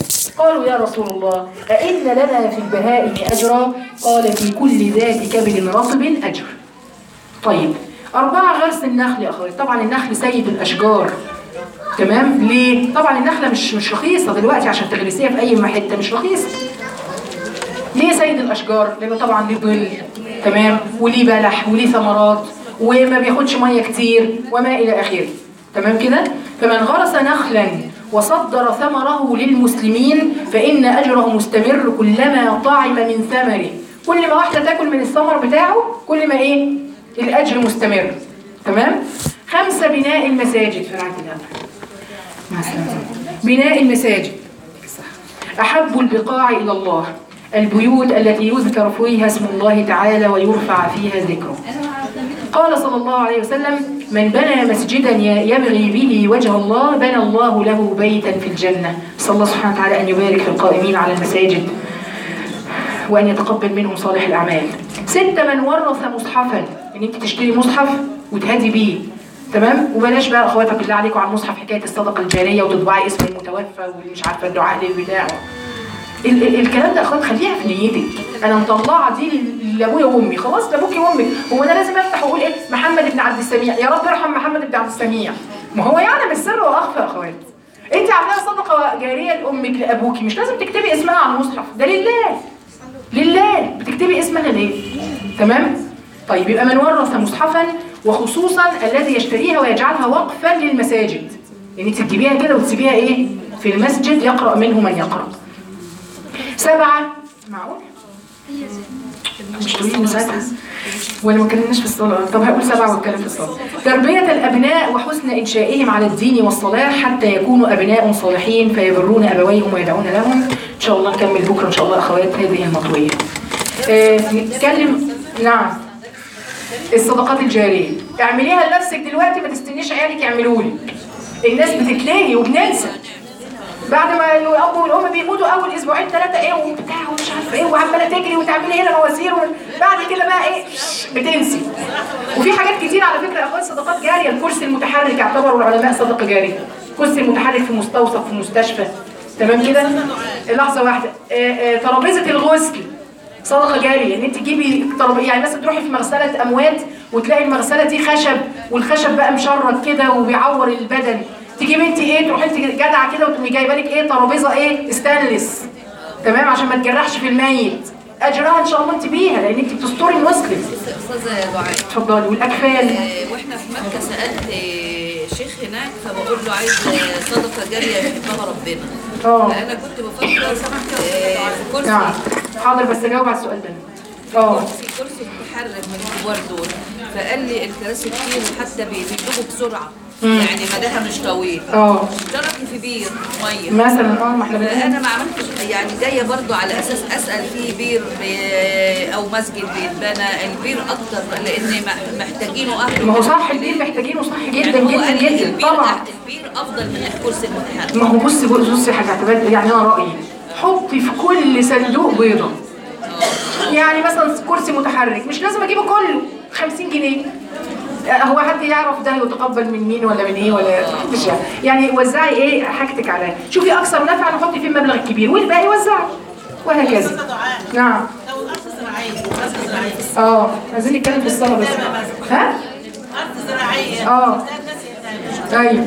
قالوا يا رسول الله أئن لنا في البهائم أجرا؟ قال في كل ذات كبد رطب أجر. طيب 4 غرس النخل يا أخواتي. طبعا النخل سيد الأشجار، تمام؟ ليه؟ طبعا النخلة مش رخيصة دلوقتي عشان تغرسيها في أي حتة، مش رخيصة. ليه سيد الأشجار؟ لأنه طبعا ليه ظل، تمام؟ وليه بلح وليه ثمرات وما بياخدش مية كتير وما إلى آخره، تمام كده؟ فمن غرس نخلا وصدر ثمره للمسلمين فإن أجره مستمر كلما طعم من ثمره. كل ما واحدة تاكل من الثمر بتاعه كل ما إيه؟ الأجر مستمر، تمام؟ 5 بناء المساجد في رعاية الأمر. بناء المساجد أحب البقاع إلى الله البيوت التي يذكر فيها اسم الله تعالى ويرفع فيها ذكره. قال صلى الله عليه وسلم من بنى مسجدا يبغي به وجه الله بنى الله له بيتا في الجنة. صلى الله سبحانه وتعالى أن يبارك في القائمين على المساجد وأن يتقبل منهم صالح الأعمال. 6 من ورث مصحفا، إن أنت تشتري مصحف وتهدي بيه، تمام؟ وبلاش بقى اخواتك بالله عليكم على المصحف حكايه الصدقه الجاريه وتطبعي اسم المتوفى ومش عارفه الدعاء للبتاع. الكلام ده اخوات خليها في نيتك. انا مطلعه دي لابويا وامي، خلاص لابوكي وامك. هو انا لازم افتح واقول ايه محمد بن عبد السميع، يا رب ارحم محمد بن عبد السميع؟ ما هو يعلم السر واخفى يا اخوات. انت عاملاها صدقه جاريه لامك لابوكي، مش لازم تكتبي اسمها على المصحف، ده لله. لله بتكتبي اسمها ليه؟ تمام؟ طيب يبقى من ورث مصحفا، وخصوصا الذي يشتريها ويجعلها وقفا للمساجد، يعني انت تجيبيها كده وتسيبيها ايه في المسجد يقرأ منه من يقرأ. 7 معقول؟ مش تقولين ساعتها ولا ما اتكلمناش في الصلاة؟ طب هقول 7 واتكلم في الصلاة. تربية الأبناء وحسن إنشائهم على الدين والصلاح حتى يكونوا أبناء صالحين فيبرون أبويهم ويدعون لهم. إن شاء الله نكمل بكرة إن شاء الله أخوات هذه المطوية. نتكلم. نعم. الصدقات الجارية اعمليها لنفسك دلوقتي، ما تستنيش عيالك يعملوا لك. الناس بتتلاهي وبننسى بعد ما الاب والام بيموتوا اول 2 3 ايه وبتاع ومش عارفه ايه وعماله تجري وتعملي هنا مواسير بعد كده بقى ايه بتنسي. وفي حاجات كتير على فكره يا اخوات صدقات جاريه. الكرسي المتحرك يعتبر العلماء صدقه جاريه. الكرسي المتحرك في مستوصف في مستشفى، تمام كده؟ لحظه واحده. ترابيزه الغسل صدقه جاريه، ان انت تجيبي يعني مثلا تروحي في مغسله اموات وتلاقي المغسله دي خشب والخشب بقى مشرد كده وبيعور البدن، تجيبي انت ايه تروحي انت جدعه كده وتقومي جايبه لك ايه ترابيزه ايه ستانلس، تمام؟ عشان ما تجرحش في الميت. اجرها ان شاء الله انت بيها لان انت بتستوري المسلم. استاذه دعاء اتفضلي. والاكفال واحنا في مكه سالت شيخ هناك فبقول له عايز صدقه جاريه يحبها ربنا. انا كنت بفكر في كرسي. نعم حاضر بس اجاوب على السؤال ده. كرسي متحرك من الكبار دول، فقال لي الكراسي كتير حتى بيدوبوا بسرعه يعني مداها مش طويل. اشتركي في بير ميه مثلا. ما احنا انا ما عملتش يعني جايه برضو على اساس اسال في بير او مسجد بيتبنى البير اكتر لان محتاجينه اهل. ما هو صح البير محتاجينه صح جدا يعني جدا جدا طبعا. البير افضل من الكرسي المتحرك. ما هو بصي حاجه اعتبار يعني انا رايي حطي في كل صندوق بيضه. يعني مثلا كرسي متحرك مش لازم اجيبه كله 50 جنيه. هو حد يعرف ده يتقبل من مين ولا من ايه ولا مش يعني وزعي ايه حاجتك عليها. شوفي اكثر نفعا نحطي فيه المبلغ الكبير والباقي وزعي وهكذا. نعم. عايزين نتكلم في الصلاه بس. ها؟ ارض زراعيه. ايوه.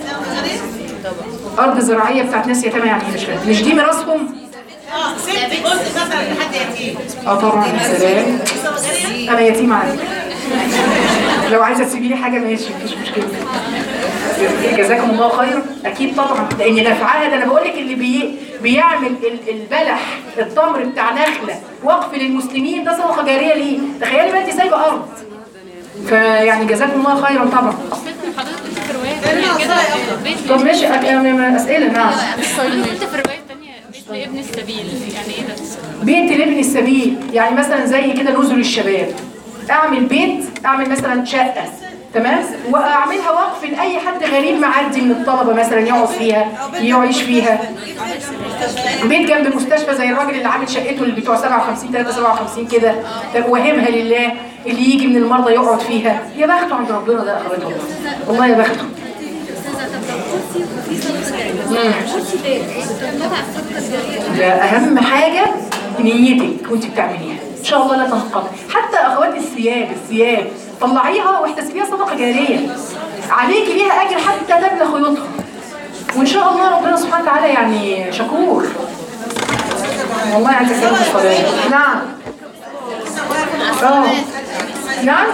ارض زراعيه بتاعت ناس يتامى يعني مش فاهم. مش دي ميراثهم؟ سبت جزء مثلا لحد يتيم. طبعا يا سلام. انا يتيمه على فكره. لو عايزه تسيبي لي حاجه ماشي مفيش مشكله. جزاكم الله خير. اكيد طبعا لان نفعها ده انا بقول لك اللي بيعمل البلح التمر بتاع نخله وقف للمسلمين ده صدقه جاريه ليه. تخيلي بقى انت سايبه ارض. فيعني جزاكم الله خيرا طبعا. حضرتك كنت في روايه كده بيت. طب ماشي اسئله. نعم. كنت في روايه ثانيه بيت لابن السبيل، يعني ايه ده؟ بيت لابن السبيل يعني مثلا زي كده نزل الشباب. اعمل بيت، اعمل مثلا شقه، تمام؟ واعملها وقف لاي حد غريب معدي من الطلبه مثلا يقعد فيها يعيش فيها. بيت جنب مستشفى زي الراجل اللي عامل شقته اللي بتوع 57 كده واهبها لله اللي يجي من المرضى يقعد فيها. يا بخته عند ربنا ده اخوات والله. والله يا بخته. ده اهم حاجه نيتك وانت بتعمليها ان شاء الله لا تنقطع. حتى اخوات الثياب طلعيها واحتسبيها صدقه جاريه عليكي ليها اجر حتى تبلغ خيوطها، وان شاء الله ربنا سبحانه وتعالى يعني شكور. والله عايزه كلمه الصلاه. نعم نعم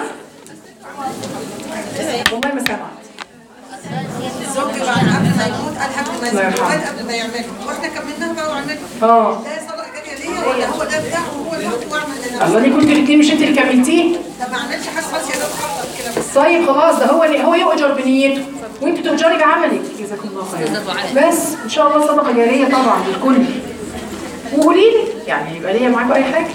والله ما سمعت. الزوج بعد قبل ما يموت قال قبل ما يموت قبل ما يعملها واحنا كملناها بقى وعملنا. ده صدقه جاريه ليا ولا هو ده بتاعه وهو اللي هو واعمل انا؟ الله دي كنت الاثنين مش انت اللي كملتيه؟ طب ما عملش حاجه خالص يا دوب خطط كده بس. طيب خلاص، ده هو يؤجر بنيته وانت تؤجري بعملك. جزاكم الله خير. بس ان شاء الله صدقه جاريه طبعا للكل. وقولي لي يعني يبقى ليا معاكم اي حاجه.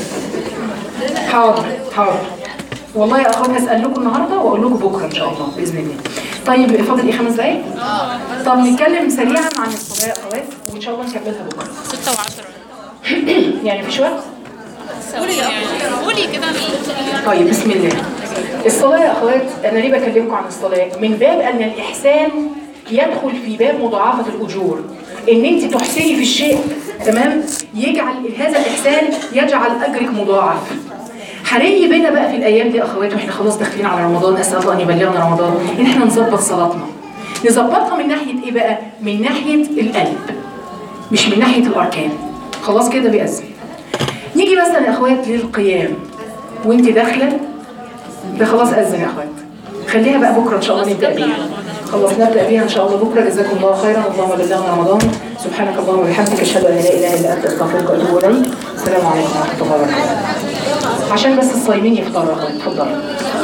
حاضر والله يا اخوات هسال لكم النهارده واقول لكم بكره ان شاء الله باذن الله. طيب فاضل ايه 5 دقايق؟ طب نتكلم سريعا عن الصلاه يا اخوات وان شاء الله نكملها بكره. 6 و10 يعني مفيش وقت؟ قولي كده. طيب بسم الله. الصلاه يا اخوات انا ليه بكلمكم عن الصلاه؟ من باب ان الاحسان يدخل في باب مضاعفه الاجور. ان انت تحسني في الشيء تمام يجعل هذا الاحسان يجعل اجرك مضاعف. حري بينا بقى في الايام دي اخوات واحنا خلاص داخلين على رمضان، اسال الله ان يبلغنا رمضان، ان احنا نظبط صلاتنا. نظبطها من ناحيه ايه بقى؟ من ناحيه القلب مش من ناحيه الاركان. خلاص كده بيأذن. نيجي مثلا يا اخوات للقيام وانت داخله، ده خلاص اذن يا اخوات. خليها بقى بكره ان شاء الله نبدا بيها. خلاص نبدا بيها ان شاء الله بكره. جزاكم الله خيرا. اللهم بلغنا رمضان. سبحانك اللهم وبحمدك اشهد ان لا اله الا انت استغفرك واتوب اليك. السلام عليكم ورحمه الله وبركاته. عشان بس الصايمين يفطروا يا اخوات. اتفضلوا.